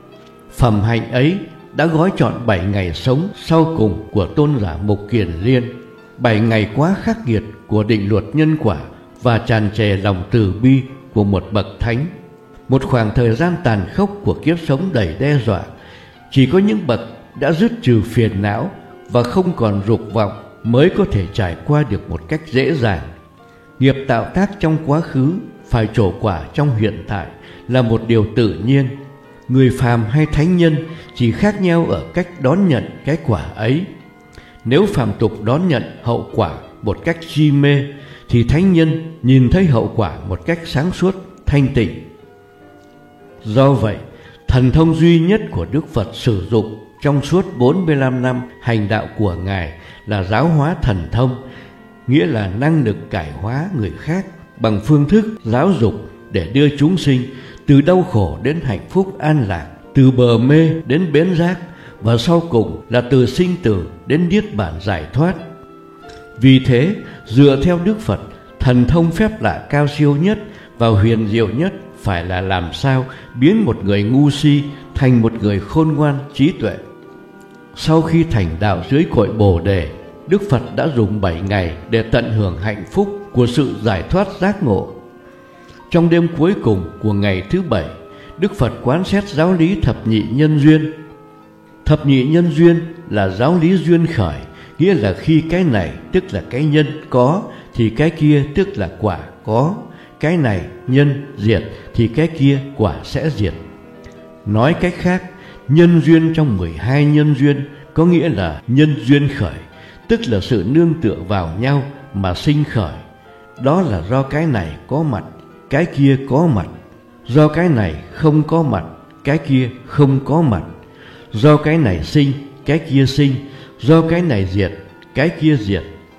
Phẩm hạnh ấy đã gói trọn bảy ngày sống sau cùng của tôn giả Mục Kiền Liên, bảy ngày quá khắc nghiệt của định luật nhân quả và tràn trề lòng từ bi của một bậc thánh. Một khoảng thời gian tàn khốc của kiếp sống đầy đe dọa, chỉ có những bậc đã dứt trừ phiền não và không còn dục vọng mới có thể trải qua được một cách dễ dàng. Nghiệp tạo tác trong quá khứ phải trổ quả trong hiện tại là một điều tự nhiên. Người phàm hay thánh nhân chỉ khác nhau ở cách đón nhận cái quả ấy. Nếu phàm tục đón nhận hậu quả một cách si mê, thì thánh nhân nhìn thấy hậu quả một cách sáng suốt, thanh tịnh. Do vậy, thần thông duy nhất của Đức Phật sử dụng trong suốt bốn mươi lăm năm hành đạo của Ngài là giáo hóa thần thông, nghĩa là năng lực cải hóa người khác bằng phương thức giáo dục để đưa chúng sinh từ đau khổ đến hạnh phúc an lạc, từ bờ mê đến bến giác, và sau cùng là từ sinh tử đến niết bàn giải thoát. Vì thế, dựa theo Đức Phật, thần thông phép lạ cao siêu nhất và huyền diệu nhất phải là làm sao biến một người ngu si thành một người khôn ngoan trí tuệ. Sau khi thành đạo dưới cội Bồ Đề, Đức Phật đã dùng bảy ngày để tận hưởng hạnh phúc của sự giải thoát giác ngộ. Trong đêm cuối cùng của ngày thứ bảy, Đức Phật quán xét giáo lý thập nhị nhân duyên. Thập nhị nhân duyên là giáo lý duyên khởi, nghĩa là khi cái này tức là cái nhân có thì cái kia tức là quả có, cái này nhân diệt thì cái kia quả sẽ diệt. Nói cách khác, nhân duyên trong mười hai nhân duyên có nghĩa là nhân duyên khởi, tức là sự nương tựa vào nhau mà sinh khởi. Đó là do cái này có mặt, cái kia có mặt. Do cái này không có mặt, cái kia không có mặt. Do cái này sinh, cái kia sinh. Do cái này diệt, cái kia diệt.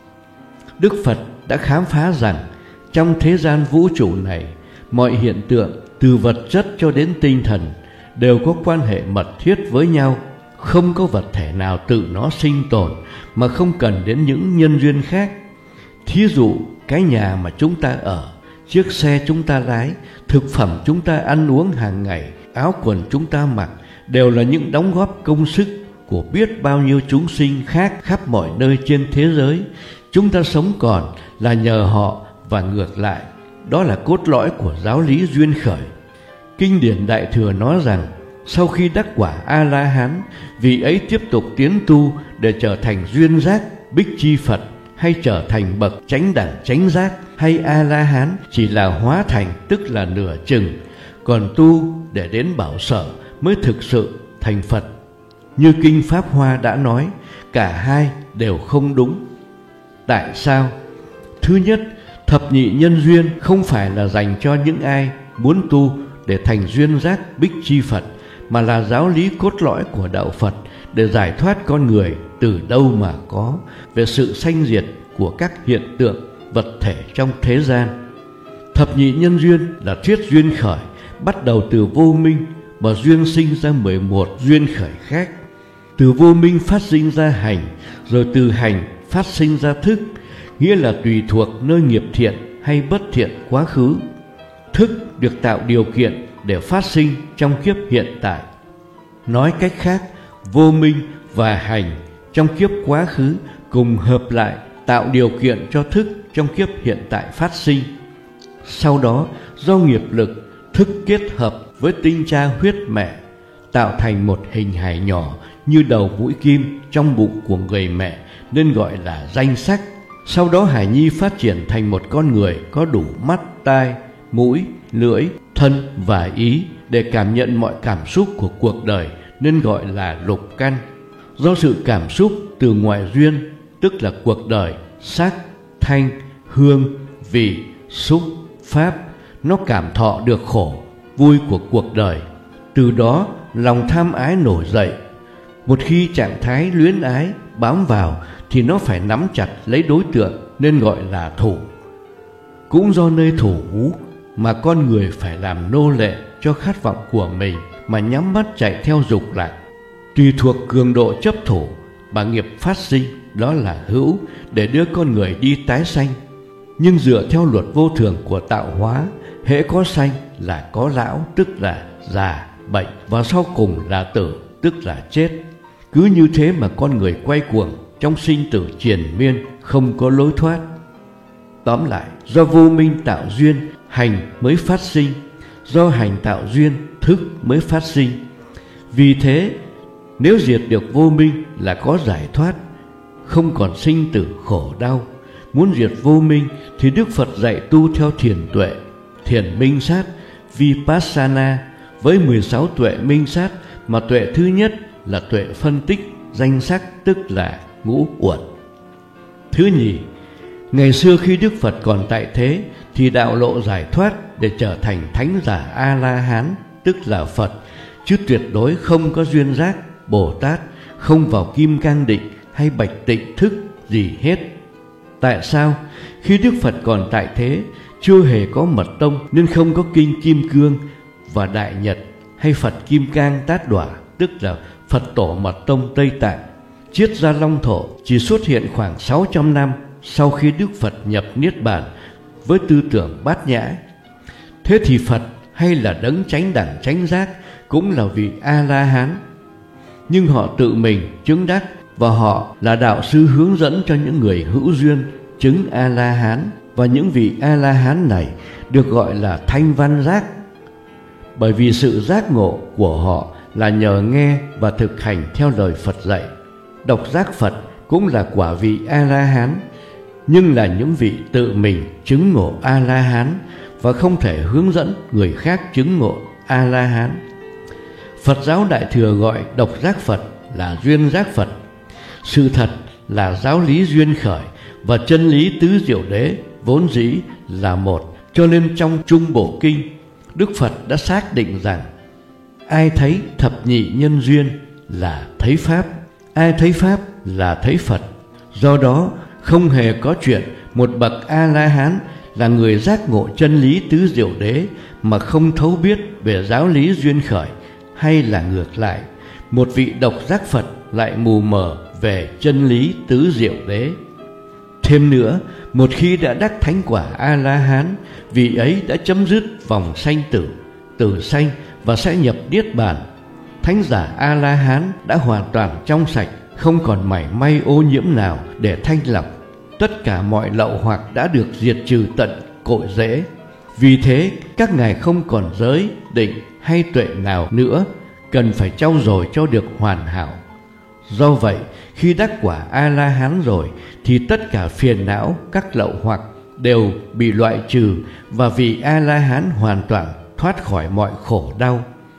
Đức Phật đã khám phá rằng trong thế gian vũ trụ này, mọi hiện tượng từ vật chất cho đến tinh thần đều có quan hệ mật thiết với nhau. Không có vật thể nào tự nó sinh tồn mà không cần đến những nhân duyên khác. Thí dụ, cái nhà mà chúng ta ở, chiếc xe chúng ta lái, thực phẩm chúng ta ăn uống hàng ngày, áo quần chúng ta mặc đều là những đóng góp công sức của biết bao nhiêu chúng sinh khác khắp mọi nơi trên thế giới. Chúng ta sống còn là nhờ họ và ngược lại. Đó là cốt lõi của giáo lý duyên khởi. Kinh điển Đại Thừa nói rằng sau khi đắc quả A-la-hán, vị ấy tiếp tục tiến tu để trở thành duyên giác Bích Chi Phật, hay trở thành bậc chánh đẳng chánh giác hay A-la-hán chỉ là hóa thành, tức là nửa chừng. Còn tu để đến bảo sở mới thực sự thành Phật. Như Kinh Pháp Hoa đã nói, cả hai đều không đúng. Tại sao? Thứ nhất, thập nhị nhân duyên không phải là dành cho những ai muốn tu để thành duyên giác Bích Chi Phật, mà là giáo lý cốt lõi của đạo Phật để giải thoát con người từ đâu mà có về sự sanh diệt của các hiện tượng vật thể trong thế gian. Thập nhị nhân duyên là thuyết duyên khởi, bắt đầu từ vô minh mà duyên sinh ra mười một duyên khởi khác. Từ vô minh phát sinh ra hành, rồi từ hành phát sinh ra thức, nghĩa là tùy thuộc nơi nghiệp thiện hay bất thiện quá khứ. Thức được tạo điều kiện để phát sinh trong kiếp hiện tại. Nói cách khác, vô minh và hành trong kiếp quá khứ cùng hợp lại tạo điều kiện cho thức trong kiếp hiện tại phát sinh. Sau đó, do nghiệp lực, thức kết hợp với tinh cha huyết mẹ, tạo thành một hình hài nhỏ như đầu mũi kim trong bụng của người mẹ, nên gọi là danh sắc. Sau đó hài nhi phát triển thành một con người có đủ mắt, tai, mũi, lưỡi, thân và ý để cảm nhận mọi cảm xúc của cuộc đời, nên gọi là lục căn. Do sự cảm xúc từ ngoại duyên, tức là cuộc đời, sắc, thanh, hương, vị, xúc, pháp, nó cảm thọ được khổ, vui của cuộc đời. Từ đó lòng tham ái nổi dậy. Một khi trạng thái luyến ái bám vào thì nó phải nắm chặt lấy đối tượng, nên gọi là thủ. Cũng do nơi thủ mà con người phải làm nô lệ cho khát vọng của mình mà nhắm mắt chạy theo dục lạc. Tùy thuộc cường độ chấp thủ mà nghiệp phát sinh, đó là hữu, để đưa con người đi tái sanh. Nhưng dựa theo luật vô thường của tạo hóa, hễ có sanh là có lão, tức là già, bệnh, và sau cùng là tử, tức là chết. Cứ như thế mà con người quay cuồng trong sinh tử triền miên, không có lối thoát. Tóm lại, do vô minh tạo duyên, hành mới phát sinh. Do hành tạo duyên, thức mới phát sinh. Vì thế, nếu diệt được vô minh là có giải thoát, không còn sinh tử khổ đau. Muốn diệt vô minh thì Đức Phật dạy tu theo thiền tuệ, thiền minh sát, Vipassana, với mười sáu tuệ minh sát, mà tuệ thứ nhất là tuệ phân tích danh sắc, tức là ngũ uẩn. Thứ nhì, ngày xưa khi Đức Phật còn tại thế thì đạo lộ giải thoát để trở thành thánh giả A-la-hán, tức là Phật, chứ tuyệt đối không có duyên giác Bồ Tát, không vào kim cang định hay bạch tịnh thức gì hết. Tại sao? Khi Đức Phật còn tại thế, chưa hề có mật tông nên không có kinh Kim Cương và Đại Nhật hay Phật Kim Cang Tát Đọa, tức là Phật tổ mật tông Tây Tạng. Chiết Gia Long Thổ chỉ xuất hiện khoảng sáu trăm năm sau khi Đức Phật nhập Niết Bàn với tư tưởng bát nhã. Thế thì Phật hay là đấng chánh đẳng chánh giác cũng là vị A-la-hán. Nhưng họ tự mình chứng đắc, và họ là đạo sư hướng dẫn cho những người hữu duyên chứng A-la-hán. Và những vị A-la-hán này được gọi là thanh văn giác, bởi vì sự giác ngộ của họ là nhờ nghe và thực hành theo lời Phật dạy. Độc giác Phật cũng là quả vị A-la-hán, nhưng là những vị tự mình chứng ngộ A-la-hán và không thể hướng dẫn người khác chứng ngộ A-la-hán. Phật giáo Đại Thừa gọi độc giác Phật là duyên giác Phật. Sự thật là giáo lý duyên khởi và chân lý tứ diệu đế vốn dĩ là một. Cho nên trong Trung Bộ Kinh, Đức Phật đã xác định rằng ai thấy thập nhị nhân duyên là thấy Pháp, ai thấy Pháp là thấy Phật. Do đó không hề có chuyện một bậc A-la-hán là người giác ngộ chân lý tứ diệu đế mà không thấu biết về giáo lý duyên khởi, hay là ngược lại, một vị độc giác Phật lại mù mờ về chân lý tứ diệu đế. Thêm nữa, một khi đã đắc thánh quả A-la-hán, vị ấy đã chấm dứt vòng sanh tử, tử sanh và sẽ nhập niết bàn. Thánh giả A-la-hán đã hoàn toàn trong sạch, không còn mảy may ô nhiễm nào để thanh lọc. Tất cả mọi lậu hoặc đã được diệt trừ tận cội rễ. Vì thế, các ngài không còn giới, định hay tuệ nào nữa, cần phải trau dồi cho được hoàn hảo. Do vậy, khi đắc quả A-la-hán rồi, thì tất cả phiền não, các lậu hoặc đều bị loại trừ, và vị A-la-hán hoàn toàn thoát khỏi mọi khổ đau.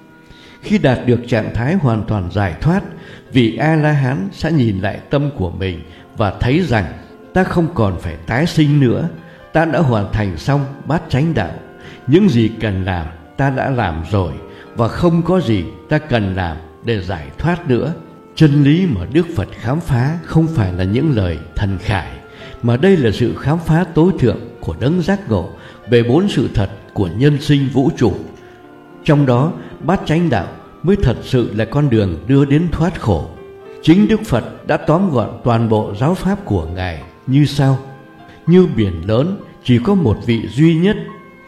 Khi đạt được trạng thái hoàn toàn giải thoát, vị A-la-hán sẽ nhìn lại tâm của mình và thấy rằng ta không còn phải tái sinh nữa, ta đã hoàn thành xong bát chánh đạo. Những gì cần làm ta đã làm rồi, và không có gì ta cần làm để giải thoát nữa. Chân lý mà Đức Phật khám phá không phải là những lời thần khải, mà đây là sự khám phá tối thượng của đấng giác ngộ về bốn sự thật của nhân sinh vũ trụ. Trong đó, bát chánh đạo mới thật sự là con đường đưa đến thoát khổ. Chính Đức Phật đã tóm gọn toàn bộ giáo pháp của Ngài như sau: như biển lớn chỉ có một vị duy nhất,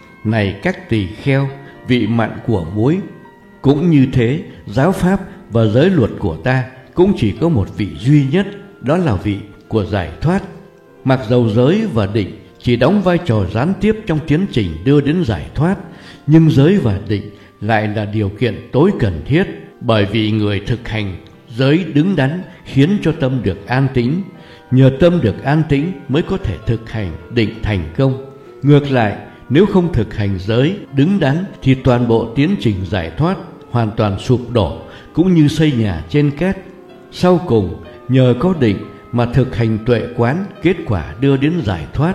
này các tỳ kheo, vị mặn của muối. Cũng như thế, giáo pháp và giới luật của ta cũng chỉ có một vị duy nhất, đó là vị của giải thoát. Mặc dầu giới và định chỉ đóng vai trò gián tiếp trong tiến trình đưa đến giải thoát, nhưng giới và định lại là điều kiện tối cần thiết, bởi vì người thực hành giới đứng đắn khiến cho tâm được an tĩnh. Nhờ tâm được an tĩnh mới có thể thực hành định thành công. Ngược lại, nếu không thực hành giới đứng đắn thì toàn bộ tiến trình giải thoát hoàn toàn sụp đổ, cũng như xây nhà trên cát. Sau cùng, nhờ có định mà thực hành tuệ quán, kết quả đưa đến giải thoát.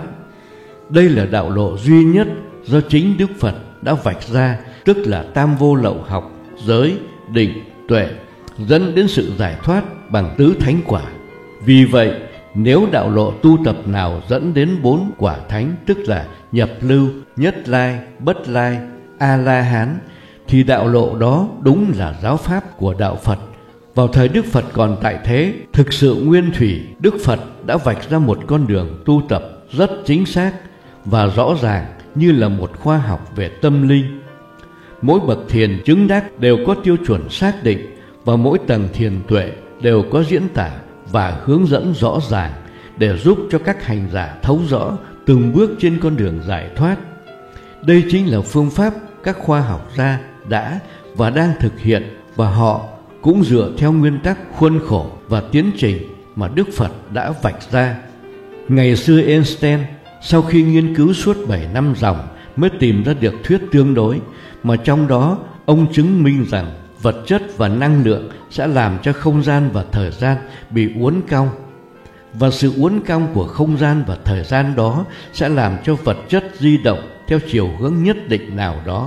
Đây là đạo lộ duy nhất do chính Đức Phật đã vạch ra, tức là tam vô lậu học, giới, định, tuệ, dẫn đến sự giải thoát bằng tứ thánh quả. Vì vậy, nếu đạo lộ tu tập nào dẫn đến bốn quả thánh, tức là nhập lưu, nhất lai, bất lai, A-la-hán, thì đạo lộ đó đúng là giáo pháp của đạo Phật. Vào thời Đức Phật còn tại thế, thực sự nguyên thủy, Đức Phật đã vạch ra một con đường tu tập rất chính xác và rõ ràng, như là một khoa học về tâm linh. Mỗi bậc thiền chứng đắc đều có tiêu chuẩn xác định, và mỗi tầng thiền tuệ đều có diễn tả và hướng dẫn rõ ràng để giúp cho các hành giả thấu rõ từng bước trên con đường giải thoát. Đây chính là phương pháp các khoa học gia đã và đang thực hiện, và họ cũng dựa theo nguyên tắc khuôn khổ và tiến trình mà Đức Phật đã vạch ra. Ngày xưa Einstein sau khi nghiên cứu suốt bảy năm ròng mới tìm ra được thuyết tương đối, mà trong đó ông chứng minh rằng vật chất và năng lượng sẽ làm cho không gian và thời gian bị uốn cong, và sự uốn cong của không gian và thời gian đó sẽ làm cho vật chất di động theo chiều hướng nhất định nào đó.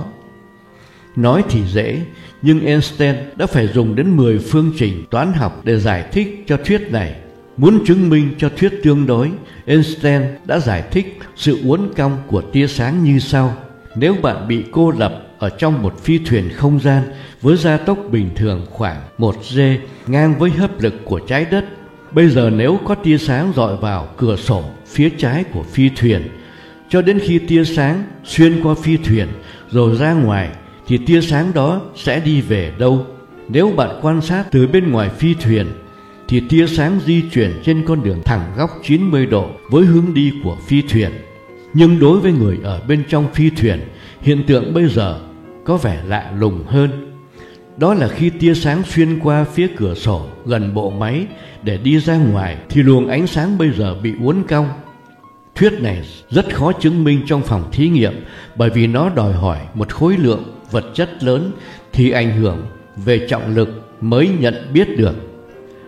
Nói thì dễ, nhưng Einstein đã phải dùng đến mười phương trình toán học để giải thích cho thuyết này. Muốn chứng minh cho thuyết tương đối, Einstein đã giải thích sự uốn cong của tia sáng như sau: nếu bạn bị cô lập ở trong một phi thuyền không gian với gia tốc bình thường khoảng một giê ngang với hấp lực của trái đất, bây giờ nếu có tia sáng rọi vào cửa sổ phía trái của phi thuyền, cho đến khi tia sáng xuyên qua phi thuyền rồi ra ngoài, thì tia sáng đó sẽ đi về đâu? Nếu bạn quan sát từ bên ngoài phi thuyền, thì tia sáng di chuyển trên con đường thẳng góc chín mươi độ với hướng đi của phi thuyền. Nhưng đối với người ở bên trong phi thuyền, hiện tượng bây giờ có vẻ lạ lùng hơn. Đó là khi tia sáng xuyên qua phía cửa sổ gần bộ máy để đi ra ngoài, thì luồng ánh sáng bây giờ bị uốn cong. Thuyết này rất khó chứng minh trong phòng thí nghiệm, bởi vì nó đòi hỏi một khối lượng vật chất lớn thì ảnh hưởng về trọng lực mới nhận biết được.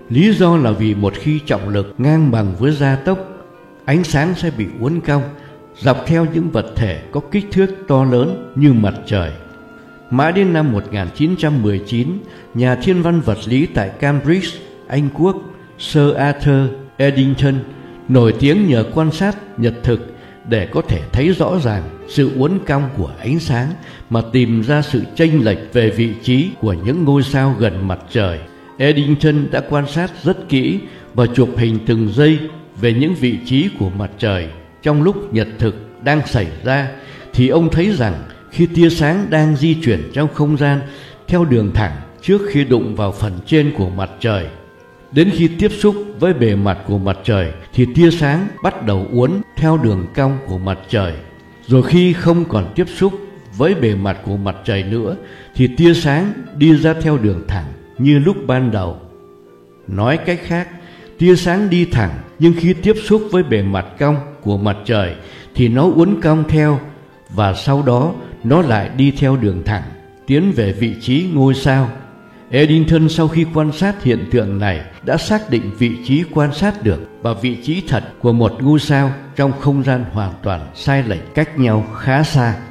Lý do là vì một khi trọng lực ngang bằng với gia tốc, ánh sáng sẽ bị uốn cong dọc theo những vật thể có kích thước to lớn như mặt trời. Mãi đến năm một nghìn chín trăm mười chín, nhà thiên văn vật lý tại Cambridge, Anh Quốc, Sir Arthur Eddington nổi tiếng nhờ quan sát nhật thực để có thể thấy rõ ràng sự uốn cong của ánh sáng mà tìm ra sự chênh lệch về vị trí của những ngôi sao gần mặt trời. Eddington đã quan sát rất kỹ và chụp hình từng giây về những vị trí của mặt trời trong lúc nhật thực đang xảy ra, thì ông thấy rằng khi tia sáng đang di chuyển trong không gian theo đường thẳng trước khi đụng vào phần trên của mặt trời, đến khi tiếp xúc với bề mặt của mặt trời thì tia sáng bắt đầu uốn theo đường cong của mặt trời, rồi khi không còn tiếp xúc với bề mặt của mặt trời nữa thì tia sáng đi ra theo đường thẳng như lúc ban đầu. Nói cách khác, tia sáng đi thẳng, nhưng khi tiếp xúc với bề mặt cong của mặt trời thì nó uốn cong theo, và sau đó nó lại đi theo đường thẳng tiến về vị trí ngôi sao. Eddington sau khi quan sát hiện tượng này đã xác định vị trí quan sát được và vị trí thật của một ngôi sao trong không gian hoàn toàn sai lệch cách nhau khá xa.